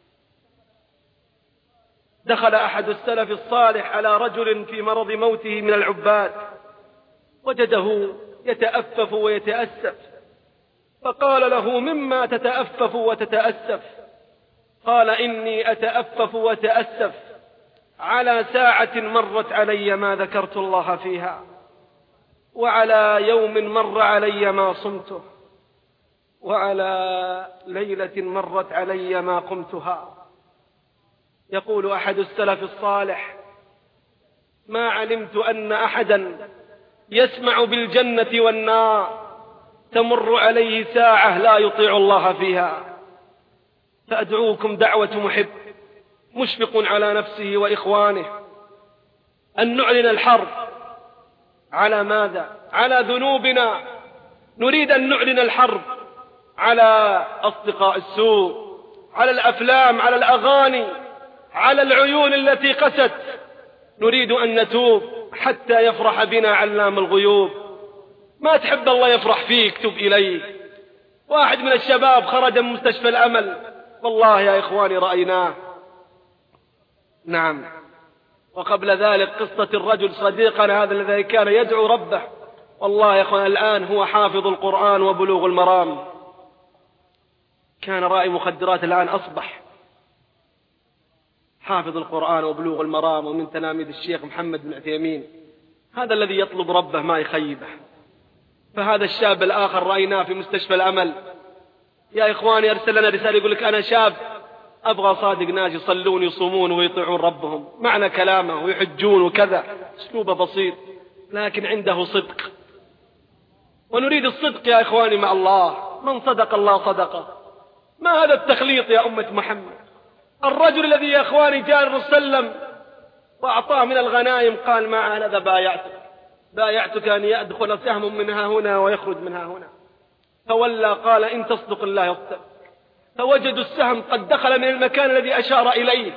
دخل أحد السلف الصالح على رجل في مرض موته من العباد، وجده يتأفف ويتأسف، فقال له: مما تتأفف وتتأسف؟ قال: إني أتأفف وتأسف على ساعة مرت علي ما ذكرت الله فيها، وعلى يوم مر علي ما صمته، وعلى ليلة مرت علي ما قمتها. يقول أحد السلف الصالح: ما علمت أن أحدا يسمع بالجنة والنار تمر عليه ساعة لا يطيع الله فيها. فأدعوكم دعوة محب مشفق على نفسه وإخوانه أن نعلن الحرب. على ماذا؟ على ذنوبنا. نريد أن نعلن الحرب على أصدقاء السوء، على الأفلام، على الأغاني، على العيون التي قست. نريد أن نتوب حتى يفرح بنا علام الغيوب. ما تحب الله يفرح فيك، تب إليه. واحد من الشباب خرج من مستشفى الأمل، والله يا إخواني رأيناه. نعم، وقبل ذلك قصة الرجل صديقنا هذا الذي كان يدعو ربه، والله يا إخواني الآن هو حافظ القرآن وبلوغ المرام. كان رائي مخدرات، الآن أصبح حافظ القرآن وبلوغ المرام، ومن تلاميذ الشيخ محمد بن عثيمين. هذا الذي يطلب ربه ما يخيبه. فهذا الشاب الآخر رأيناه في مستشفى الأمل. يا إخواني، أرسل لنا رسالة يقول لك: أنا شاب أبغى صادق ناس يصلون يصومون ويطيعون ربهم، معنى كلامه ويحجون وكذا، أسلوبه بسيط لكن عنده صدق. ونريد الصدق يا إخواني مع الله. من صدق الله صدقه. ما هذا التخليط يا أمة محمد؟ الرجل الذي يا إخواني جاء الرسول صلى الله عليه وسلم وأعطاه من الغنائم، قال: مع هذا بايعتك أن يدخل سهم منها هنا ويخرج منها هنا. فولى قال: إن تصدق الله يصدق. فوجدوا السهم قد دخل من المكان الذي أشار إليه.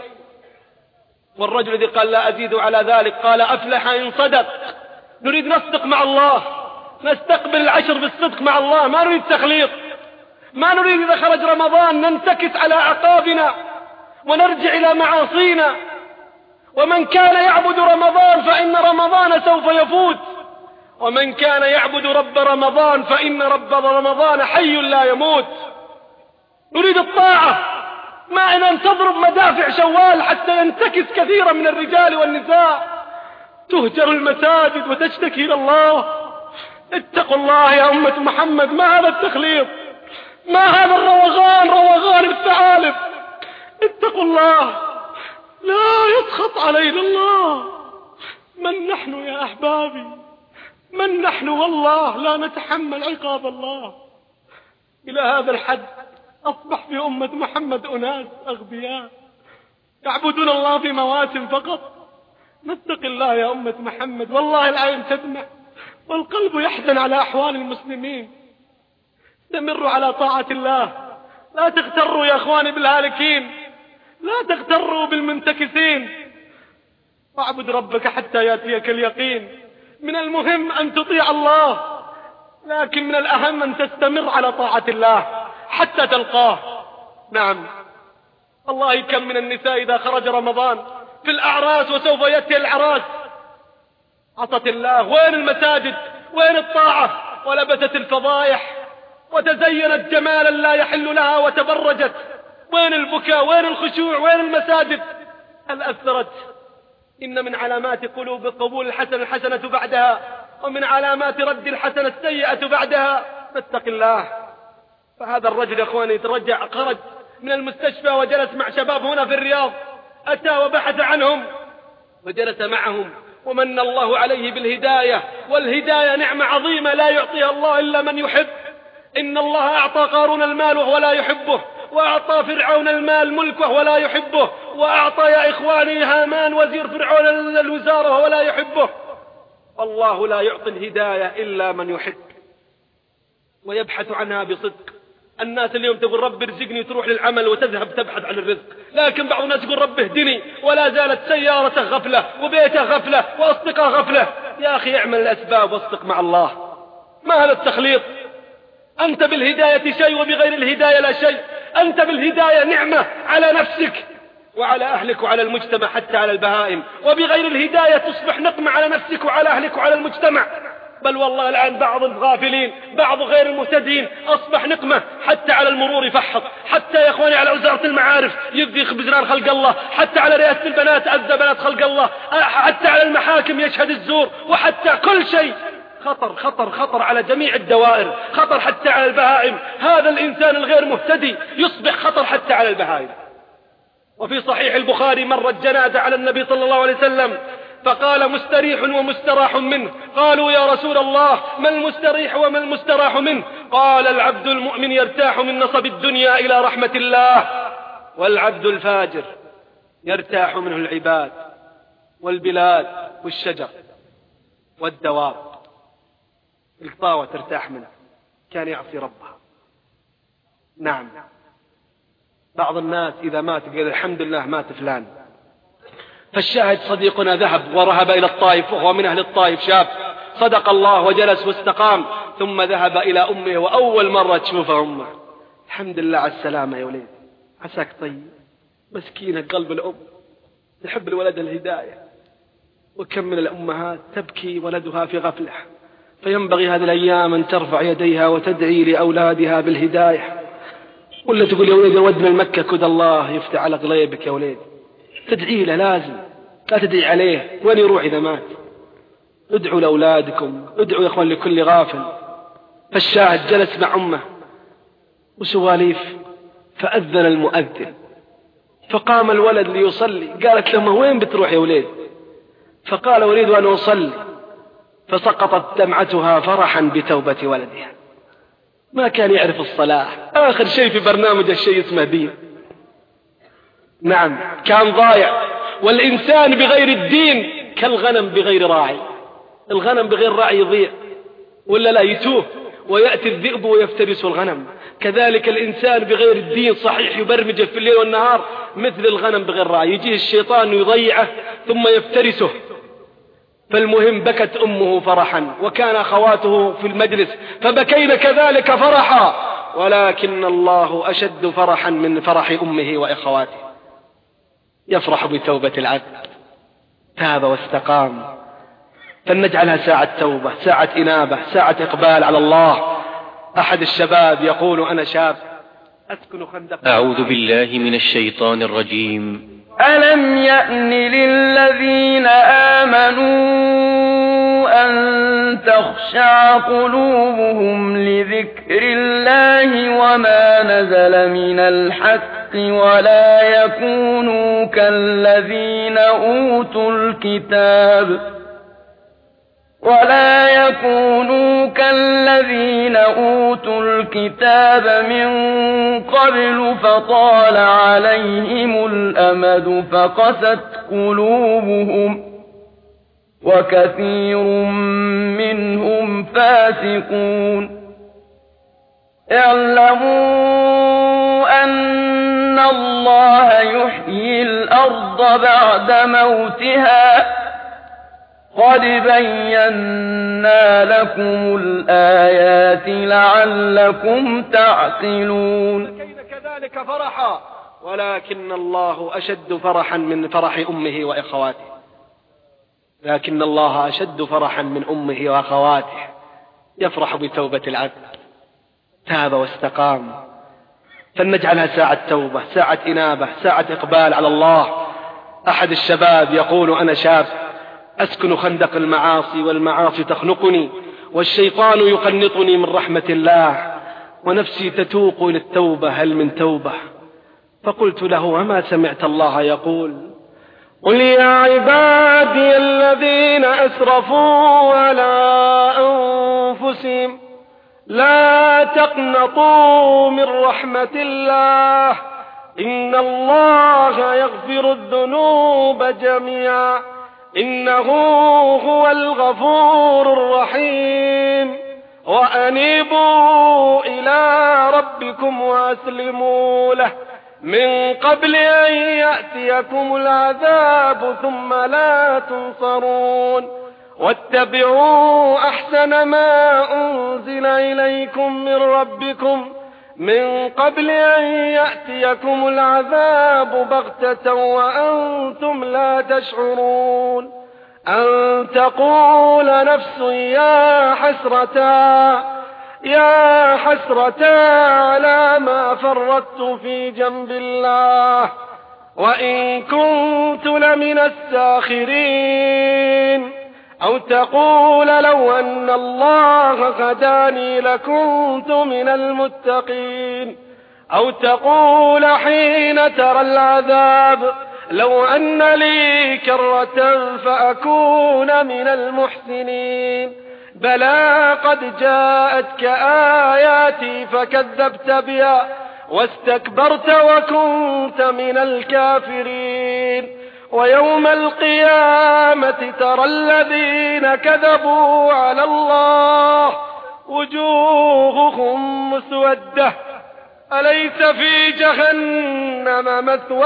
والرجل الذي قال: لا أزيد على ذلك، قال: أفلح إن صدق. نريد نصدق مع الله، نستقبل العشر بالصدق مع الله، ما نريد تخليط. ما نريد إذا خرج رمضان ننتكس على أعقابنا ونرجع إلى معاصينا. ومن كان يعبد رمضان فإن رمضان سوف يفوت، ومن كان يعبد رب رمضان فإن رب رمضان حي لا يموت. نريد الطاعة، ما أن تضرب مدافع شوال حتى ينتكس كثيرا من الرجال والنساء، تهجر المساجد وتشتكي إلى الله. اتقوا الله يا أمة محمد. ما هذا التخليط؟ ما هذا الروغان، روغان الثعالب؟ اتقوا الله، لا يسخط علينا الله. من نحن يا أحبابي؟ من نحن؟ والله لا نتحمل عقاب الله. إلى هذا الحد أصبح في أمة محمد أناس أغبياء يعبدون الله في مواسم فقط. نتق الله يا أمة محمد. والله العين تدمع والقلب يحزن على أحوال المسلمين. استمروا على طاعة الله، لا تغتروا يا أخواني بالهالكين. لا تغتروا بالمنتكسين، واعبد ربك حتى يأتيك اليقين. من المهم أن تطيع الله، لكن من الأهم أن تستمر على طاعة الله حتى تلقاه. نعم، الله كم من النساء إذا خرج رمضان في الأعراس وسوف يأتي الأعراس عصت الله. وين المساجد؟ وين الطاعة؟ ولبست الفضائح وتزينت جمالا لا يحل لها وتبرجت. وين البكاء؟ وين الخشوع؟ وين المساجد؟ هل أثرت؟ إن من علامات قلوب قبول الحسنة بعدها، ومن علامات رد الحسنة السيئة بعدها. فاتق الله. فهذا الرجل يا أخواني يترجع، خرج من المستشفى وجلس مع شباب هنا في الرياض، أتى وبحث عنهم وجلس معهم، ومن الله عليه بالهداية. والهداية نعمة عظيمة لا يعطيها الله إلا من يحب. إن الله أعطى قارون المال وهو لا يحبه، وأعطى فرعون المال ملكه ولا يحبه، وأعطى يا إخواني هامان وزير فرعون الوزارة وهو لا يحبه. الله لا يعطي الهداية إلا من يحب ويبحث عنها بصدق. الناس اليوم تقول رب ارزقني، تروح للعمل وتذهب تبحث عن الرزق، لكن بعض الناس يقول رب اهدني، ولا زالت سيارته غفلة وبيته غفلة وأصدقاء غفلة. يا أخي اعمل الأسباب واصدق مع الله. ما هذا التخليط؟ أنت بالهداية شيء وبغير الهداية لا شيء. أنت بالهداية نعمة على نفسك وعلى أهلك وعلى المجتمع حتى على البهائم، وبغير الهداية تصبح نقمة على نفسك وعلى أهلك وعلى المجتمع. بل والله الآن بعض الغافلين، بعض غير المهتدين أصبح نقمة حتى على المرور يفحط، حتى يا إخواني على وزارة المعارف يفدي بزرار خلق الله، حتى على رئاسة البنات أذى بنات خلق الله، حتى على المحاكم يشهد الزور، وحتى كل شيء. خطر خطر خطر على جميع الدوائر، خطر حتى على البهائم. هذا الإنسان الغير مهتدي يصبح خطر حتى على البهائم. وفي صحيح البخاري مرت جنازة على النبي صلى الله عليه وسلم، فقال مستريح ومستراح منه. قالوا يا رسول الله ما المستريح وما المستراح منه؟ قال العبد المؤمن يرتاح من نصب الدنيا إلى رحمة الله، والعبد الفاجر يرتاح منه العباد والبلاد والشجر والدواب. القطاوة ترتاح منه، كان يعصي ربها. نعم، بعض الناس إذا مات قال الحمد لله مات فلان. فالشاهد صديقنا ذهب ورهب إلى الطائف، وهو من أهل الطائف، شاب صدق الله وجلس واستقام، ثم ذهب إلى أمه، وأول مرة تشوف أمه الحمد لله على السلامة يا وليد، عساك طيب. مسكينة قلب الأم تحب الولد الهداية، وكم من الأمهات تبكي ولدها في غفلة. فينبغي هذه الأيام أن ترفع يديها وتدعي لأولادها بالهداية، ولا تقول يا وليد ودنا المكة كد الله يفتح على قليبك يا وليد. تدعي له لازم، لا تدعي عليه وين يروح إذا مات. ادعوا لأولادكم، ادعوا يا أخوان لكل غافل. فالشاهد جلس مع أمه وسواليف، فأذن المؤذن، فقام الولد ليصلي. قالت له وين بتروح يا وليد؟ فقال أريد أن أصلي. فسقطت دمعتها فرحا بتوبة ولدها. ما كان يعرف الصلاة، آخر شيء في برنامج الشيء اسمه دين. نعم، كان ضايع. والإنسان بغير الدين كالغنم بغير راعي. الغنم بغير راعي يضيع ولا لا يتوه، ويأتي الذئب ويفترس الغنم. كذلك الإنسان بغير الدين صحيح يبرمجه في الليل والنهار مثل الغنم بغير راعي، يجيه الشيطان يضيعه ثم يفترسه. فالمهم بكت أمه فرحا، وكان أخواته في المجلس فبكين كذلك فرحا، ولكن الله أشد فرحا من فرح أمه وإخواته. يفرح بتوبة العبد، تاب واستقام. فلنجعلها ساعة توبة، ساعة إنابة، ساعة إقبال على الله. أحد الشباب يقول أنا شاب أسكن خندق. أعوذ بالله من الشيطان الرجيم. ألم يأن للذين آمنوا أن تخشع قلوبهم لذكر الله وما نزل من الحق ولا يكونوا كالذين أوتوا الكتاب من قبل فطال عليهم الأمد فقست قلوبهم وكثير منهم فاسقون. اعلموا أن أن الله يحيي الأرض بعد موتها قد بينا لكم الآيات لعلكم تعقلون. كذلك فرحا ولكن الله أشد فرحا من فرح أمه وأخواته، لكن الله أشد فرحا من أمه وأخواته. يفرح بتوبة العبد تاب واستقام، فلنجعلها ساعة توبة، ساعة إنابة، ساعة إقبال على الله. أحد الشباب يقول: أنا شاب أسكن خندق المعاصي والمعاصي تخنقني والشيطان يقنطني من رحمة الله ونفسي تتوق إلى التوبة، هل من توبة؟ فقلت له: وما سمعت الله يقول: قل يا عبادي الذين أسرفوا على أنفسهم لا تقنطوا من رحمة الله إن الله يغفر الذنوب جميعا إنه هو الغفور الرحيم وأنيبوا إلى ربكم وأسلموا له من قبل أن يأتيكم العذاب ثم لا تنصرون واتبعوا أحسن ما أنزل إليكم من ربكم من قبل أن يأتيكم العذاب بغتة وأنتم لا تشعرون أن تقول نفس يا حسرة على ما فرطت في جنب الله وإن كنت لمن الساخرين أو تقول لو أن الله هداني لكنت من المتقين أو تقول حين ترى العذاب لو أن لي كرة فأكون من المحسنين بلى قد جاءتك آياتي فكذبت بها واستكبرت وكنت من الكافرين ويوم القيامة ترى الذين كذبوا على الله وجوههم مسودة أليس في جهنم مثوى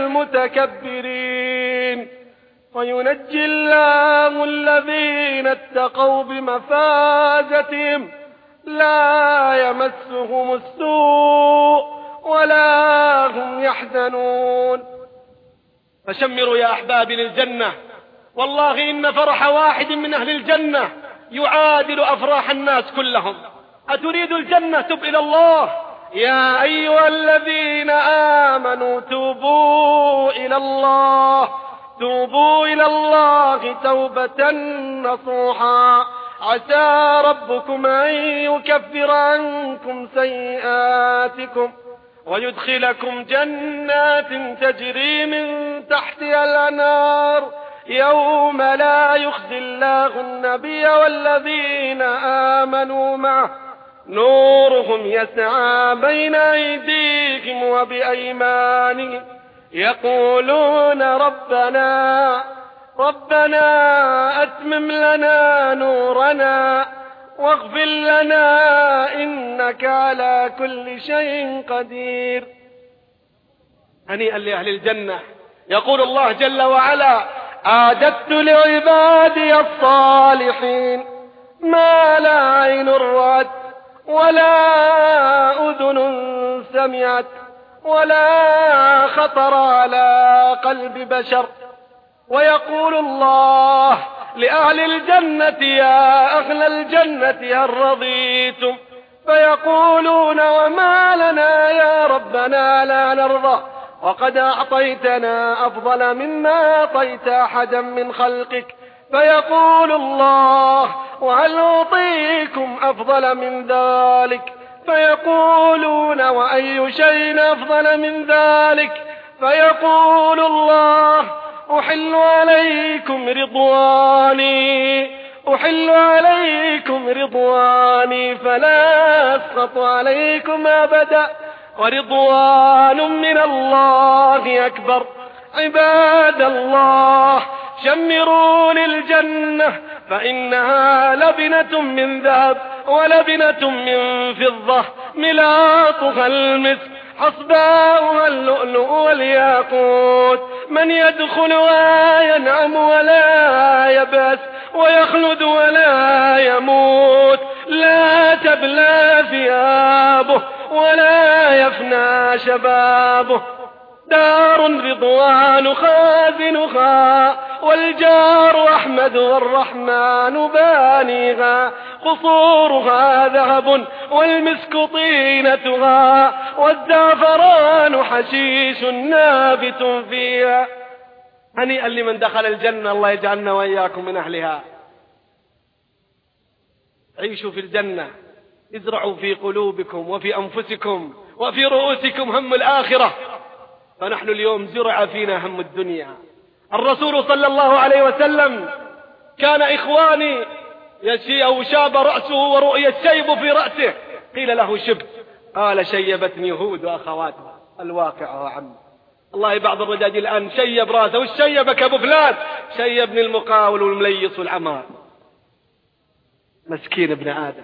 للمتكبرين وينجي الله الذين اتقوا بمفازتهم لا يمسهم السوء ولا هم يحزنون. فشمروا يا أحبابي للجنة، والله إن فرح واحد من أهل الجنة يعادل أفراح الناس كلهم. أتريد الجنة؟ تب إلى الله. يا أيها الذين آمنوا توبوا إلى الله توبة نصوحا عسى ربكم أن يكفر عنكم سيئاتكم ويدخلكم جنات تجري من تحتها الأنهار يوم لا يخزي الله النبي والذين آمنوا معه نورهم يسعى بين أيديهم وبأيمانهم يقولون ربنا أتمم لنا نورنا واغفر لنا إنك على كل شيء قدير. هنيئا لأهل الجنة. يقول الله جل وعلا: أعددت لعبادي الصالحين ما لا عين رأت ولا أذن سمعت ولا خطر على قلب بشر. ويقول الله لأهل الجنة: يا أهل الجنة هل رضيتم؟ فيقولون: وما لنا يا ربنا لا نرضى وقد أعطيتنا أفضل مما أعطيت أحدا من خلقك. فيقول الله: وهل أعطيكم أفضل من ذلك؟ فيقولون: وأي شيء أفضل من ذلك؟ فيقول الله: أحل عليكم رضواني فلا أسخط عليكم أبدا ورضوان من الله أكبر. عباد الله، شمروا للجنة فإنها لبنة من ذهب ولبنة من فضة ملاطها المسك حصباؤها اللؤلؤ والياقوت، من يدخلها ينعم ولا يبأس ويخلد ولا يموت، لا تبلى ثيابه ولا يفنى شبابه، دار رضوان خازنها والجار أحمد والرحمن بانيها، قصورها ذهب والمسك طينتها والزعفران حشيش نابت فيها. هنيئا لمن دخل الجنة، الله يجعلنا وإياكم من أهلها. عيشوا في الجنة، ازرعوا في قلوبكم وفي أنفسكم وفي رؤوسكم هم الآخرة، فنحن اليوم زرع فينا هم الدنيا. الرسول صلى الله عليه وسلم كان إخواني أو شاب رأسه ورؤي الشيب في رأسه، قيل له شبت، قال شيبتني هود وأخواتها. الواقع هو عم الله، بعض الرجال الآن شيب رأسه، والشيبك أبو فلان، شيبني المقاول والمليص والعمار. مسكين ابن آدم.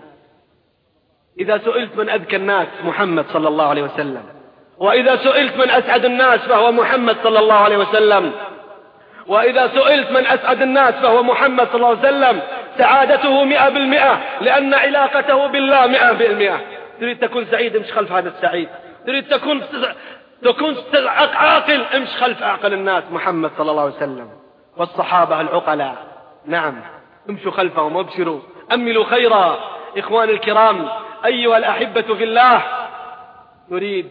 إذا سئلت من أذكى الناس محمد صلى الله عليه وسلم، وإذا سئلت من أسعد الناس فهو محمد صلى الله عليه وسلم، وإذا سئلت من أسعد الناس فهو محمد صلى الله عليه وسلم. سعادته 100%، لأن علاقته بالله 100%. تريد تكون سعيد، امش خلف هذا السعيد. تريد تكون عاقل، امش خلف أعقل الناس محمد صلى الله عليه وسلم والصحابة العقلاء. نعم، امشوا خلفهم وابشروا، أملوا خيرا. إخواني الكرام، أيها الأحبة في الله، نريد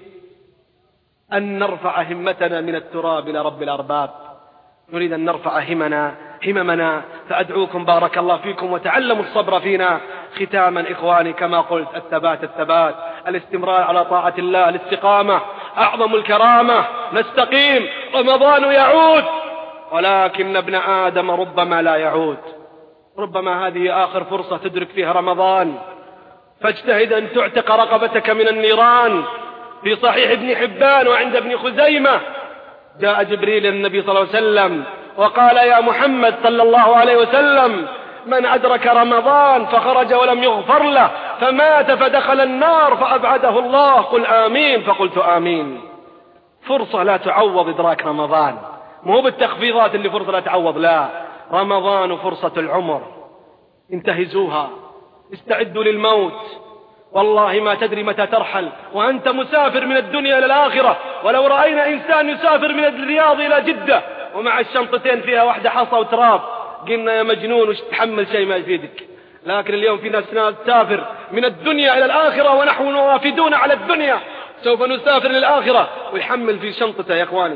أن نرفع همتنا من التراب إلى رب الأرباب، نريد أن نرفع هممنا، فأدعوكم بارك الله فيكم وتعلموا الصبر فينا. ختاما إخواني، كما قلت، الثبات، الاستمرار على طاعة الله، الاستقامة أعظم الكرامة. نستقيم، رمضان يعود، ولكن ابن آدم ربما لا يعود. ربما هذه آخر فرصة تدرك فيها رمضان، فاجتهد أن تعتق رقبتك من النيران. في صحيح ابن حبان وعند ابن خزيمة، جاء جبريل النبي صلى الله عليه وسلم وقال: يا محمد صلى الله عليه وسلم، من أدرك رمضان فخرج ولم يغفر له فمات فدخل النار فأبعده الله، قل آمين. فقلت آمين. فرصة لا تعوض إدراك رمضان، مو بالتخفيضات اللي فرصة لا تعوض، لا، رمضان فرصة العمر، انتهزوها، استعدوا للموت. والله ما تدري متى ترحل وأنت مسافر من الدنيا إلى الآخرة. ولو رأينا إنسان يسافر من الرياض إلى جدة ومع الشنطتين فيها واحدة حصى وتراب، قلنا يا مجنون وش تحمل شيء ما يفيدك. لكن اليوم في ناس تسافر من الدنيا إلى الآخرة ونحن وافدون على الدنيا، سوف نسافر للآخرة، ويحمل في شنطته يا إخواني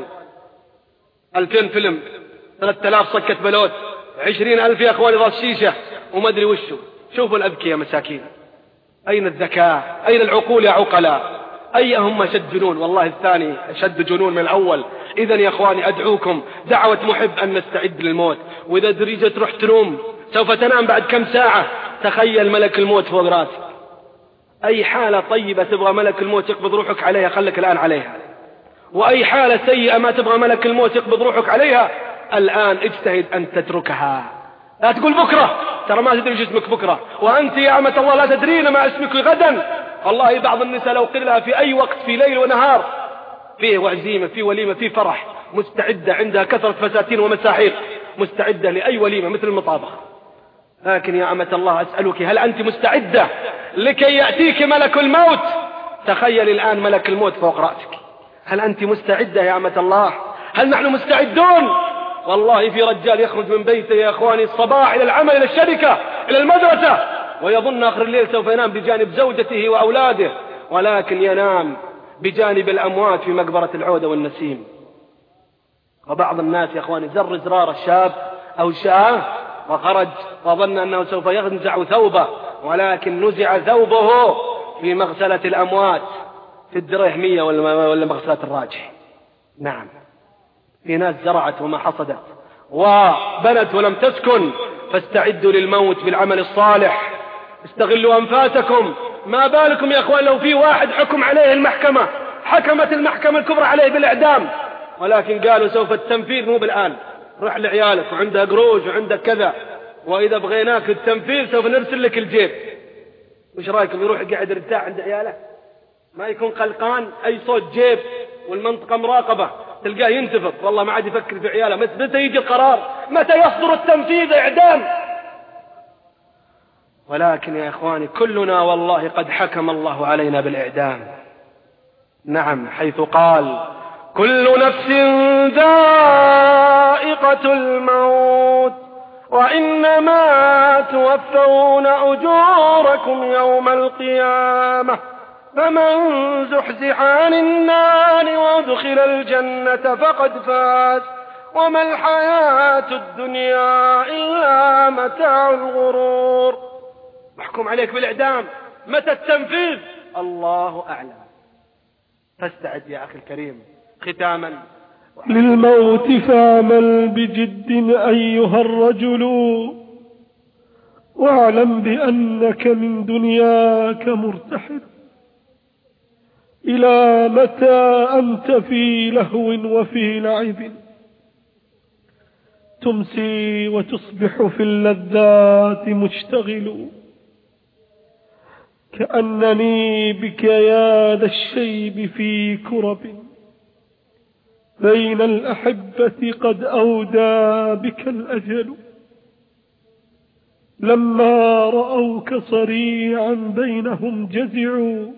2000 فيلم، 3000 صكة بلوت، 20,000 يا إخواني ضغط شيشة وما أدري وشه. شوفوا الأذكياء يا مساكين، أين الذكاء؟ أين العقول يا عقلاء؟ أي هم أشد جنون؟ والله الثاني أشد جنون من الأول. إذا يا إخواني أدعوكم دعوة محب أن نستعد للموت. وإذا دريجة تروح تنوم سوف تنام بعد كم ساعة، تخيل ملك الموت فوق راسك. أي حالة طيبة تبغى ملك الموت يقبض روحك عليها، خلك الآن عليها. وأي حالة سيئة ما تبغى ملك الموت يقبض روحك عليها، الآن اجتهد أن تتركها. لا تقول بكرة، ترى ما تدري اسمك بكرة، وأنت يا أمة الله لا تدرين ما اسمك غدا. والله بعض النساء لو قيل لها في أي وقت في ليل ونهار فيه وعزيمة، في وليمة، في فرح، مستعدة، عندها كثرة فساتين ومساحيق، مستعدة لأي وليمة مثل المطابخ. لكن يا أمة الله أسألك، هل أنت مستعدة لكي يأتيك ملك الموت؟ تخيل الآن ملك الموت فوق رأسك، هل أنت مستعدة يا أمة الله؟ هل نحن مستعدون؟ والله في رجال يخرج من بيته يا أخواني الصباح إلى العمل، إلى الشركة، إلى المدرسة، ويظن آخر الليل سوف ينام بجانب زوجته وأولاده، ولكن ينام بجانب الأموات في مقبرة العودة والنسيم. وبعض الناس يا أخواني زر زرار الشاب أو شاه وخرج وظن أنه سوف ينزع ثوبه، ولكن نزع ثوبه في مغسلة الأموات في الدرهمية ولا مغسلة الراجح. نعم، في ناس زرعت وما حصدت، وبنت ولم تسكن. فاستعدوا للموت بالعمل الصالح، استغلوا أنفاسكم. ما بالكم يا أخوان لو في واحد حكم عليه المحكمة، حكمت المحكمة الكبرى عليه بالإعدام، ولكن قالوا سوف التنفيذ مو بالآن، روح لعيالك وعندها قروش وعندك كذا، وإذا بغيناك التنفيذ سوف نرسل لك الجيب. وش رأيكم يروح يقعد يرتاح عند عياله؟ ما يكون قلقان، أي صوت جيب والمنطقة مراقبة تلقاه ينتفض، والله ما عاد يفكر في عياله، متى يجي القرار، متى يصدر التنفيذ، إعدام. ولكن يا إخواني كلنا والله قد حكم الله علينا بالإعدام. نعم، حيث قال كل نفس ذائقة الموت وإنما توفون أجوركم يوم القيامة فمن زحزح عن النار وادخل الجنة فقد فاز وما الحياة الدنيا إلا متاع الغرور. محكوم عليك بالإعدام، متى التنفيذ؟ الله أعلم. فاستعد يا أخي الكريم. ختاما للموت فاعمل بجد أيها الرجل، واعلم بأنك من دنياك مرتحل. إلى متى أنت في لهو وفي لعب، تمسي وتصبح في اللذات مشتغل. كأنني بك يا ذا الشيب في كرب، بين الأحبة قد أودى بك الأجل. لما رأوك صريعا بينهم جزعوا،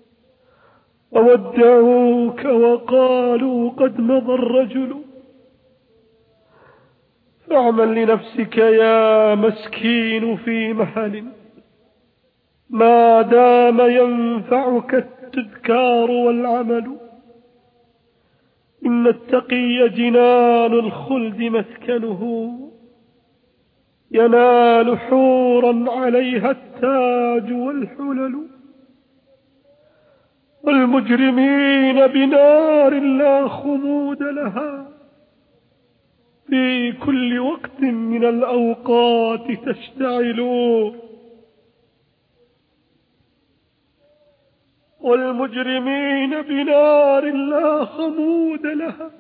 وودعوك وقالوا قد مضى الرجل. فاعمل لنفسك يا مسكين في مهل، ما دام ينفعك التذكار والعمل. إن التقي جنان الخلد مسكنه، ينال حورا عليها التاج والحلل. والمجرمين بنار لا خمود لها، في كل وقت من الأوقات تشتعل. والمجرمين بنار لا خمود لها،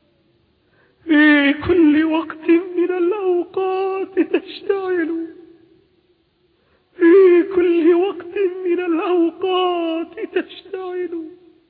في كل وقت من الأوقات تشتعل. في كل وقت من الأوقات تشتعل.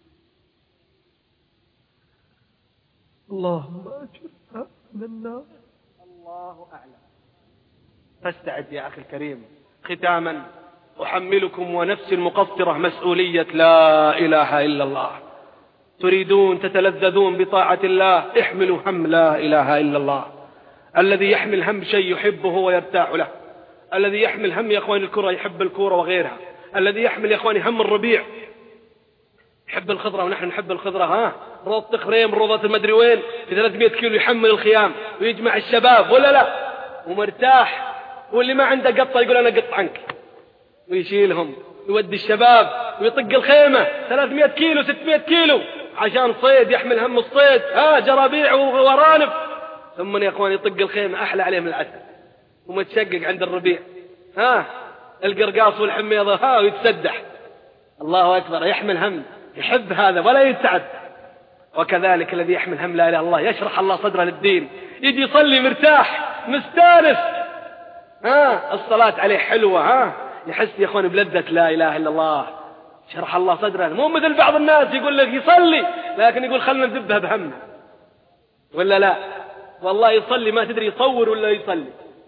اللهم أجرنا من النار. الله أعلم. فاستعد يا أخي الكريم. ختاما أحملكم ونفسي المقصرة مسؤولية لا إله إلا الله. تريدون تتلذذون بطاعة الله، احملوا هم لا إله إلا الله. الذي يحمل هم شيء يحبه ويرتاح له، الذي يحمل هم يا أخواني الكرة يحب الكرة وغيرها، الذي يحمل يا أخواني هم الربيع يحب الخضرة ونحن نحب الخضرة، روضة تخريم روضة المدري وين في 300 كيلو يحمل الخيام ويجمع الشباب ولا لا ومرتاح. واللي ما عنده قطة يقول أنا قط عنك ويشيلهم يودي الشباب ويطق الخيمة 300 كيلو 600 كيلو عشان صيد، يحمل هم الصيد جرابيع وورانف. ثم يا أخواني يطق الخيمة أحلى عليه من العسل ومتشقق عند الربيع القرقاص والحميضة ويتسدح. الله أكبر، يحمل هم يحب هذا ولا يتعب. وكذلك الذي يحمل هم لا إله إلا الله يشرح الله صدره للدين، يجي يصلي مرتاح مستانس، الصلاة عليه حلوة، يحس يا أخواني بلذة لا إله إلا الله. شرح الله صدره، مو مثل بعض الناس يقول لك يصلي لكن يقول خلنا نذبها بهمنا ولا لا. والله يصلي ما تدري يصور ولا يصلي.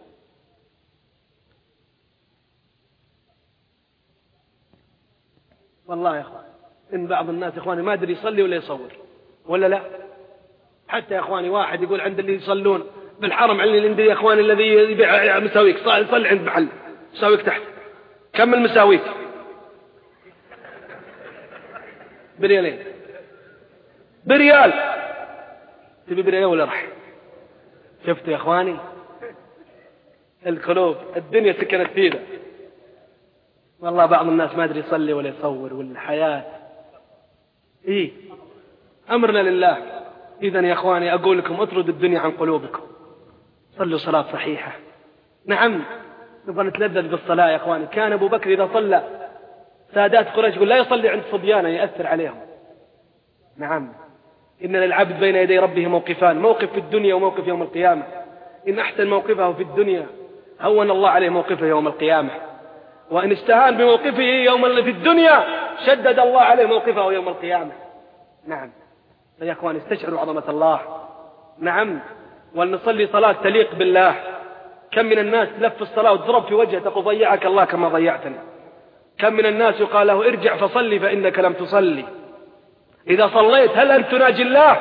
والله يا أخواني إن بعض الناس يا أخواني ما أدري يصلي ولا يصور ولا لا. حتى يا أخواني واحد يقول عند اللي يصلون بالحرم عندي يا أخواني الذي يبيع مساويك صلي عند محل مساويك تحت كم المساويك بريالين بريال تبي بريال ولا رح. شفت يا أخواني القلوب الدنيا سكنت فيها. والله بعض الناس ما أدري يصلي ولا يصور والحياة أمرنا لله. إذن يا أخواني أقول لكم اطرد الدنيا عن قلوبكم، صلوا صلاة صحيحة. نعم نبغى نتلذذ بالصلاة يا أخواني. كان أبو بكر إذا صلى سادات قريش يقول لا يصلي عند صبيانه يأثر عليهم. نعم إن للعبد بين يدي ربه موقفان، موقف في الدنيا وموقف يوم القيامة. إن أحسن موقفه في الدنيا هون الله عليه موقفه يوم القيامة، وإن استهان بموقفه يوم في الدنيا شدد الله عليه موقفه يوم القيامة. نعم يا إخواني استشعروا عظمة الله. نعم ولنصلي صلاة تليق بالله. كم من الناس تلف الصلاة وتضرب في وجهه تقول ضيعك الله كما ضيعتنا. كم من الناس يقال له ارجع فصلي فإنك لم تصلي. إذا صليت هل أنت تناجي الله؟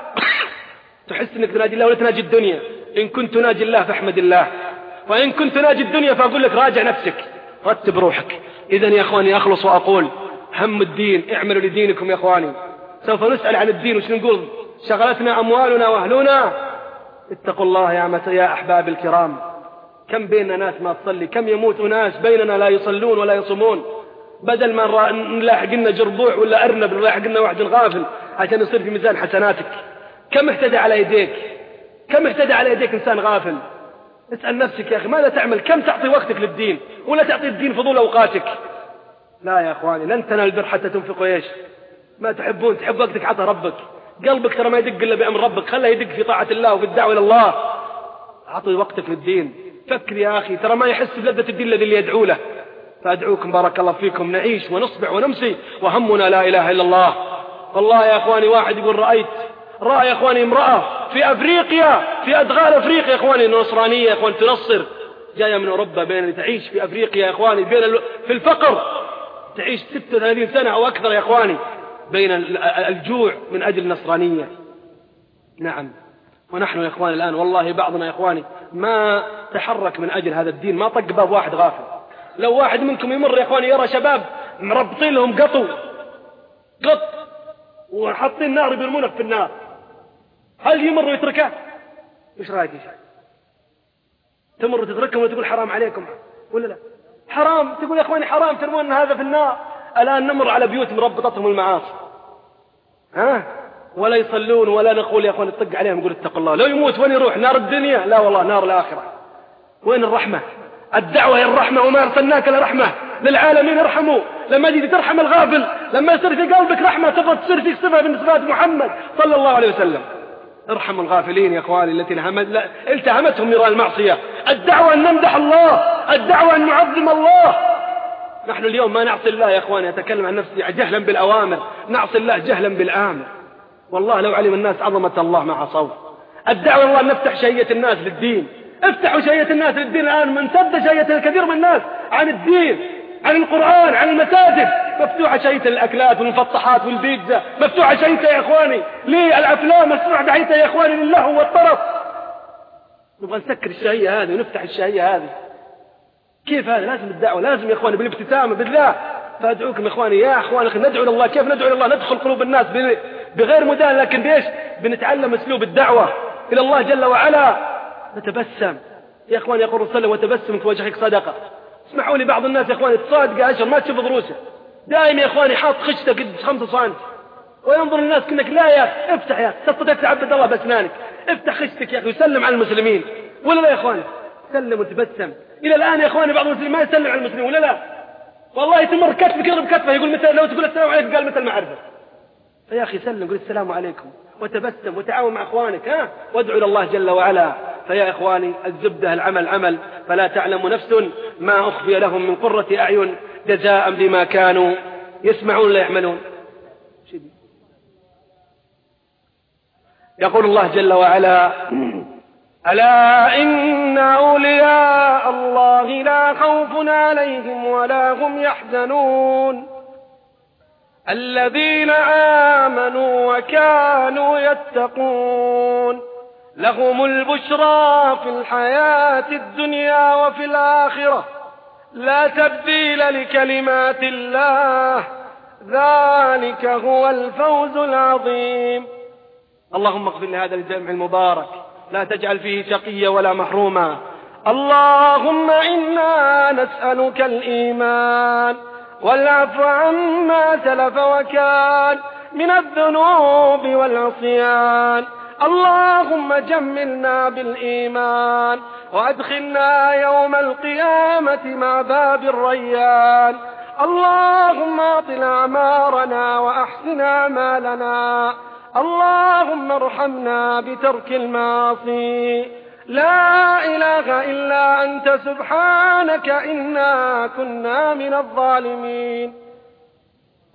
تحس أنك تناجي الله ولا تناجي الدنيا؟ إن كنت تناجي الله فاحمد الله، وإن كنت تناجي الدنيا فأقول لك راجع نفسك، رتب روحك. إذن يا أخواني أخلص وأقول هم الدين، اعملوا لدينكم يا أخواني. سوف نسأل عن الدين وش نقول؟ شغلتنا أموالنا وأهلنا. اتقوا الله يا أحباب الكرام. كم بيننا ناس ما تصلي، كم يموت ناس بيننا لا يصلون ولا يصومون، بدل ما نلاحق لنا جربوع ولا أرنب نلاحق لنا واحد غافل عشان يصير في ميزان حسناتك. كم اهتدى على يديك، كم اهتدى على يديك إنسان غافل. اسأل نفسك يا أخي ماذا تعمل؟ كم تعطي وقتك للدين ولا تعطي الدين فضول أوقاتك؟ لا يا أخواني لن تنال البر حتى تنفقوا إيش ما تحبون. تحب وقتك عطى ربك. قلبك ترى ما يدق إلا بأمر ربك، خليه يدق في طاعة الله وفي الدعوة إلى الله. عطي وقتك للدين. فكر يا أخي ترى ما يحس بلذة الدين الذي اللي يدعو له. فأدعوكم بارك الله فيكم نعيش ونصبح ونمسي وهمنا لا إله إلا الله. والله يا أخواني واحد يقول رأى يا أخواني امرأة في أفريقيا في أدغال أفريقيا يا أخواني نصرانية يا أخواني تنصر، جاية من أوروبا بين تعيش في أفريقيا يا أخواني في الفقر، تعيش 36 سنة أو أكثر يا أخواني بين الجوع من أجل النصرانية. نعم ونحن يا أخواني الآن والله بعضنا يا أخواني ما تحرك من أجل هذا الدين، ما طق باب واحد غافل. لو واحد منكم يمر يا أخواني يرى شباب مربطين لهم قط وحاطين نار يرمونك في النار، هل يمر ويتركه؟ ايش رايك يا شيخ؟ تمر تتركهم وتقول حرام عليكم ولا لا؟ حرام. تقول يا اخواني حرام ترمون هذا في النار. الان نمر على بيوت مربطتهم المعاصي ولا يصلون ولا نقول يا اخواني نطق عليهم نقول اتقوا الله. لو يموت وين يروح؟ نار الدنيا؟ لا والله نار الاخره. وين الرحمه؟ الدعوه هي الرحمه وما ارسلناك لرحمه للعالمين. ارحموا. لما تجي ترحم الغافل، لما يصير في قلبك رحمه تبغى تصير فيك صفه من صفات محمد صلى الله عليه وسلم. ارحموا الغافلين يا اخواني التي التهمتهم نيران المعصيه. الدعوه ان نمدح الله، الدعوه ان نعظم الله. نحن اليوم ما نعصي الله يا اخواني، اتكلم عن نفسي جهلا بالاوامر، نعصي الله جهلا بالامر. والله لو علم الناس عظمه الله ما عصوا. الدعوه الله ان نفتح شهيه الناس للدين. افتحوا شهيه الناس للدين. الان منسد شهيه الكثير من الناس عن الدين، عن القرآن، عن المساجد. مفتوحة شهية الأكلات والمفطحات والبيتزا، مفتوحة شهية يا إخواني للأفلام، مفتوحة شهية يا إخواني للهو والطرف. نبغى نسكر الشهية هذه ونفتح الشهية هذه. كيف هذا؟ لازم الدعوة، لازم يا إخواني بالابتسامة بالله. فأدعوكم يا إخواني يا إخواني ندعو لله. كيف ندعو لله؟ ندخل قلوب الناس بغير مدان، لكن بإيش؟ بنتعلم أسلوب الدعوة إلى الله جل وعلا. نتبسم يا إخواني. يقول الرسول صلى الله عليه وسلم وتبسم في وجهك صدقة. اسمحوا لي بعض الناس يا اخواني تصادق عشر ما تشوف ضروسه، دائما يا اخواني حاط خشته قد 5 سم وينظر الناس كأنك لا يا اخي افتح يا اخي تستطيع تعبد الله باسنانك، افتح خشتك يا اخي وسلم على المسلمين ولا لا يا اخواني؟ سلم وتبسم. الى الان يا اخواني بعض المسلمين ما يسلم على المسلمين ولا لا؟ والله تمر كتفك يضرب كتفه يقول متى لو تقول السلام عليكم قال مثل ما عرفه. فيا اخي سلم قل السلام عليكم وتبسم وتعاون مع اخوانك وادعوا الى الله جل وعلا. فيا إخواني الزبدة العمل عمل، فلا تعلم نفس ما أخفي لهم من قرة أعين جزاء بما كانوا يسمعون لا يعملون. يقول الله جل وعلا ألا إن أولياء الله لا خوف عليهم ولا هم يحزنون الذين آمنوا وكانوا يتقون لهم البشرى في الحياة الدنيا وفي الآخرة لا تبديل لكلمات الله ذلك هو الفوز العظيم. اللهم اغفر لهذا الجمع المبارك لا تجعل فيه شقيا ولا محروما. اللهم إنا نسألك الإيمان والعفو عما سلف وكان من الذنوب والعصيان. اللهم جملنا بالإيمان وأدخلنا يوم القيامة مع باب الريان. اللهم أطل أعمارنا وأحسن أعمالنا. اللهم ارحمنا بترك المعاصي. لا إله إلا أنت سبحانك إنا كنا من الظالمين.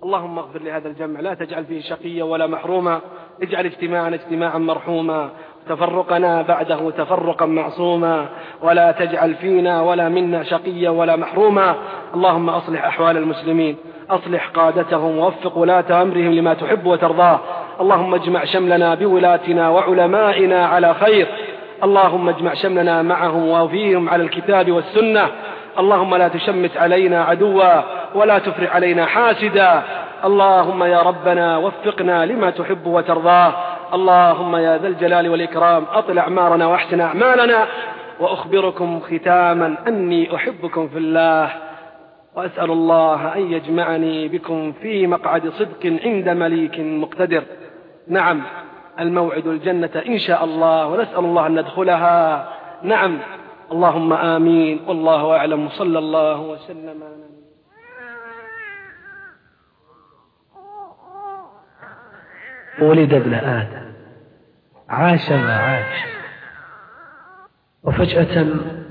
اللهم اغفر لهذا الجمع، لا تجعل فيه شقيا ولا محروما، اجعل اجتماعنا اجتماعا مرحوما، تفرقنا بعده تفرقا معصوما، ولا تجعل فينا ولا منا شقيا ولا محروما. اللهم أصلح أحوال المسلمين، أصلح قادتهم، ووفق ولاة أمرهم لما تحب وترضاه. اللهم اجمع شملنا بولاتنا وعلمائنا على خير، اللهم اجمع شملنا معهم وفيهم على الكتاب والسنة. اللهم لا تشمت علينا عدوا ولا تفرح علينا حاسدا. اللهم يا ربنا وفقنا لما تحب وترضاه. اللهم يا ذا الجلال والإكرام أطل أعمارنا وأحسن أعمالنا. وأخبركم ختاما أني أحبكم في الله، وأسأل الله أن يجمعني بكم في مقعد صدق عند مليك مقتدر. نعم، الموعد الجنة إن شاء الله، ونسأل الله أن ندخلها. نعم، اللهم آمين، والله أعلم، صلى الله وسلم. ولد ابن آدم، عاش ما عاش، وفجأة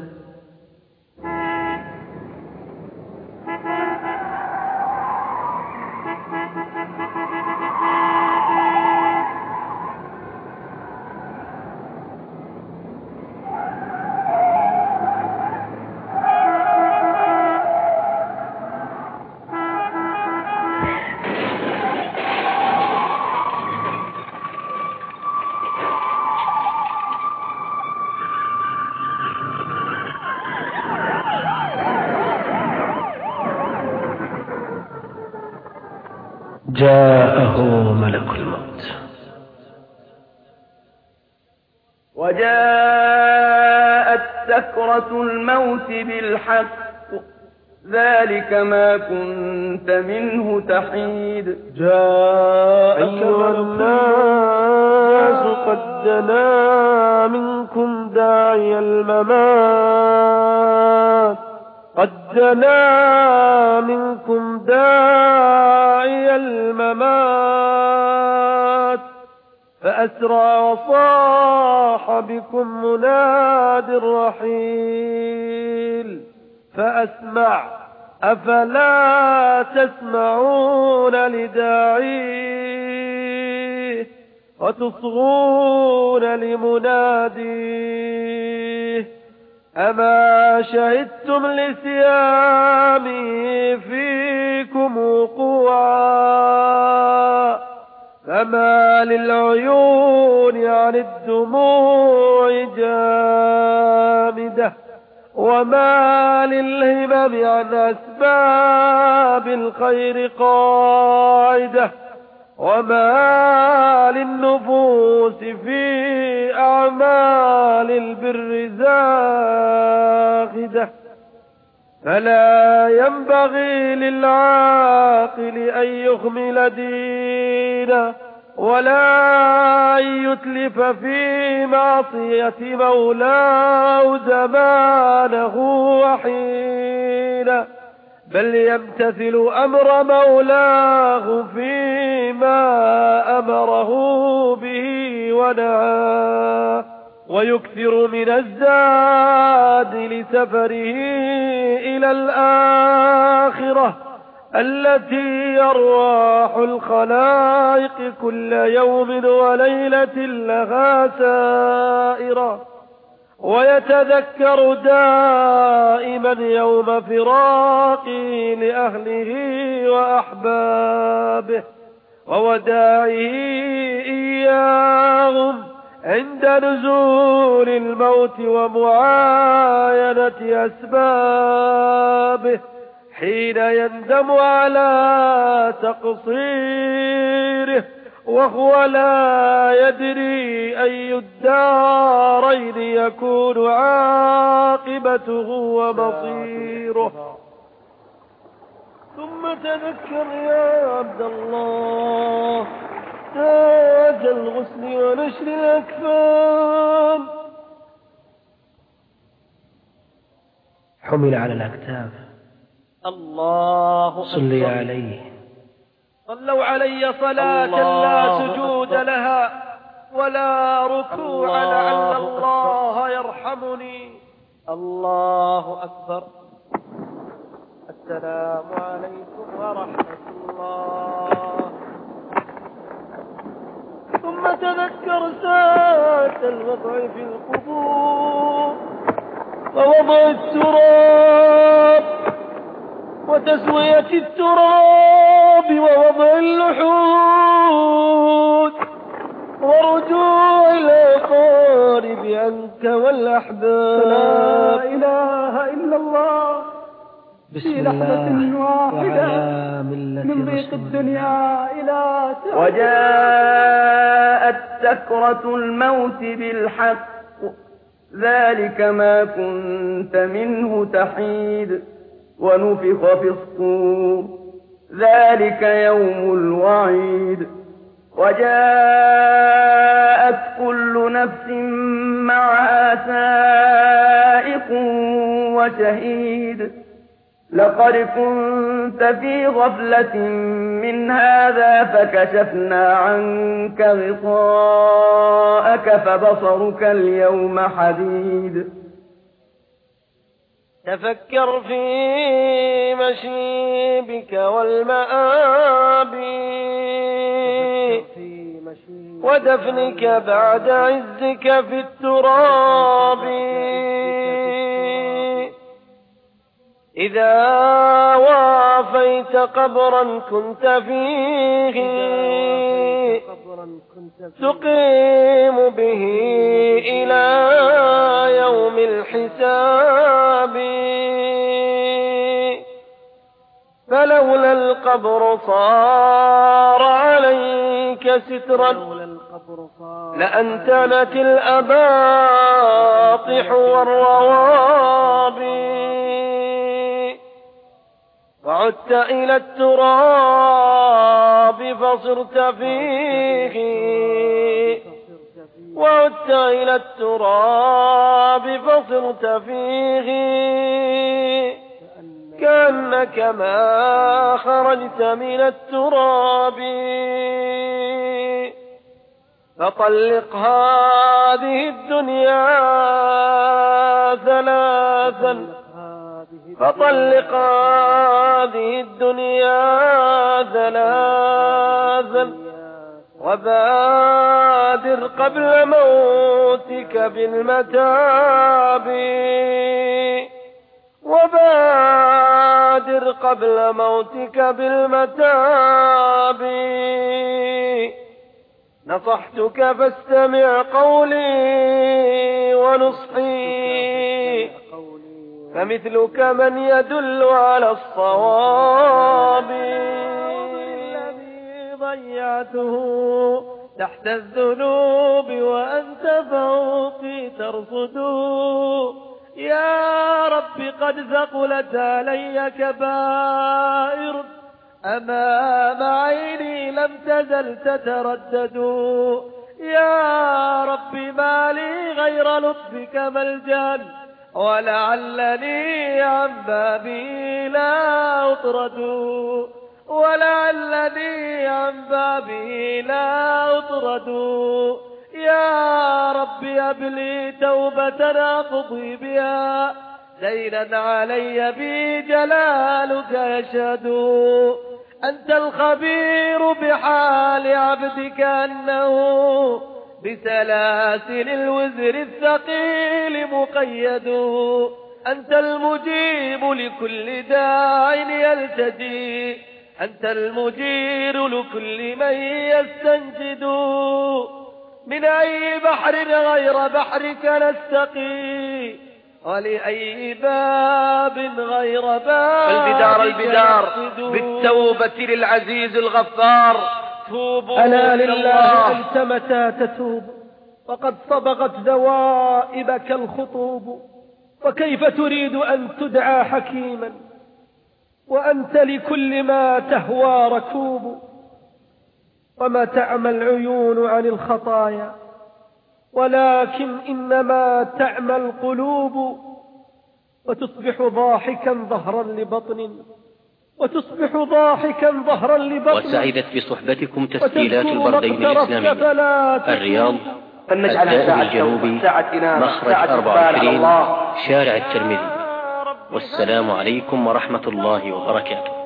جاءه ملك الموت. وجاءت سكرة الموت بالحق، ذلك ما كنت منه تحيد. جاء أيها الناس قد جنا منكم داعي الممات، قد جنا منكم داعي الممات، فأسرع وصاح بكم مناد الرحيل، فأسمع أفلا تسمعون لداعيه وتصغون لمناديه. أما شهدتم لسيامي فيكم وقوعا، فما للعيون عن الدموع جامدة، وما للهمم عن أسباب الخير قاعدة، وما للنفوس في أعمال البر زاغدة. فلا ينبغي للعاقل أن يخمل دينه، ولا أن يتلف في معصية مولاه زمانه وحينه، بل يمتثل أمر مولاه فيما أمره به ونهاه، ويكثر من الزاد لسفره إلى الآخرة التي يرواح الخلائق كل يوم وليلة لها سائرة، ويتذكر دائما يوم فراقه لأهله وأحبابه ووداعه إياهم عند نزول الموت ومعاينة أسبابه، حين يندم على تقصيره وهو لا يدري أي الدارين يكون عاقبته ومصيره. ثم تذكر يا عبد الله تاج الغسل ونشر الأكفان. حمل على الأكتاف. الله صلي عليه. صلوا علي صلاة لا سجود لها ولا ركوع لعل الله يرحمني. الله أكبر. السلام عليكم ورحمة الله. ثم تذكر ساعة الوضع في القبور ووضع التراب وتسوية التراب ووضع اللحود ورجوع الأقارب عنك والأحباب. لا إله إلا الله. بسم الله وعلى ملة من ضيق الدنيا إلى وجاءت سكرة الموت بالحق ذلك ما كنت منه تحيد ونفخ في الصور ذلك يوم الوعيد. وجاءت كل نفس معها سائق وشهيد لقد كنت في غفلة من هذا فكشفنا عنك غطاءك فبصرك اليوم حديد. تفكر في مشيبك والمآبي ودفنك بعد عزك في التراب. إذا وافيت قبرا كنت فيه تقيم به إلى يوم الحساب. فلولا القبر صار عليك سترا لأنتنت الأباطح والروابي. وعدت إلى التراب فصرت فيه وعدت إلى التراب فصرت فيه كأنك ما خرجت من التراب. فطلق هذه الدنيا ثلاثا فطلق هذه الدنيا ثلاثا وبادر قبل موتك بالمتاب. وبادر قبل موتك بالمتاب. نصحتك فاستمع قولي ونصحي فمثلك من يدل على الصواب. الذي ضيعته تحت الذنوب وأنت فوقي ترصد. يا رب قد ثقلت علي كبائر أمام عيني لم تزل تتردد. يا رب ما لي غير لطفك ملجأ ولعلني عن بابي لا أطرد. ولعلني عن بابي لا أطرد. يا رب هب لي توبة أقضي بها دينا علي بي جلالك يشهد. أنت الخبير بحال عبدك أنه بسلاسل الوزر الثقيل مقيد. أنت المجيب لكل داع يلتجي. أنت المجير لكل من يستنجد. من أي بحر غير بحرك نستقي ولأي باب غير بابك البدار بالتوبة للعزيز الغفار. توبوا ألا إلى لله الله. أنت متى تتوب وقد صبغت ذوائبك الخطوب. وكيف تريد أن تدعى حكيما وأنت لكل ما تهوى ركوب. وما تعمى العيون عن الخطايا ولكن إنما تعمى القلوب. وتصبح ضاحكا ظهرا لبطن وتصبح ضاحكا ظهرا لبطن. وسعدت بصحبتكم تسجيلات البردين الإسلامي الرياض فلنجعل الجنوبي مخرج 24 شارع الترمذي. والسلام عليكم ورحمة الله وبركاته.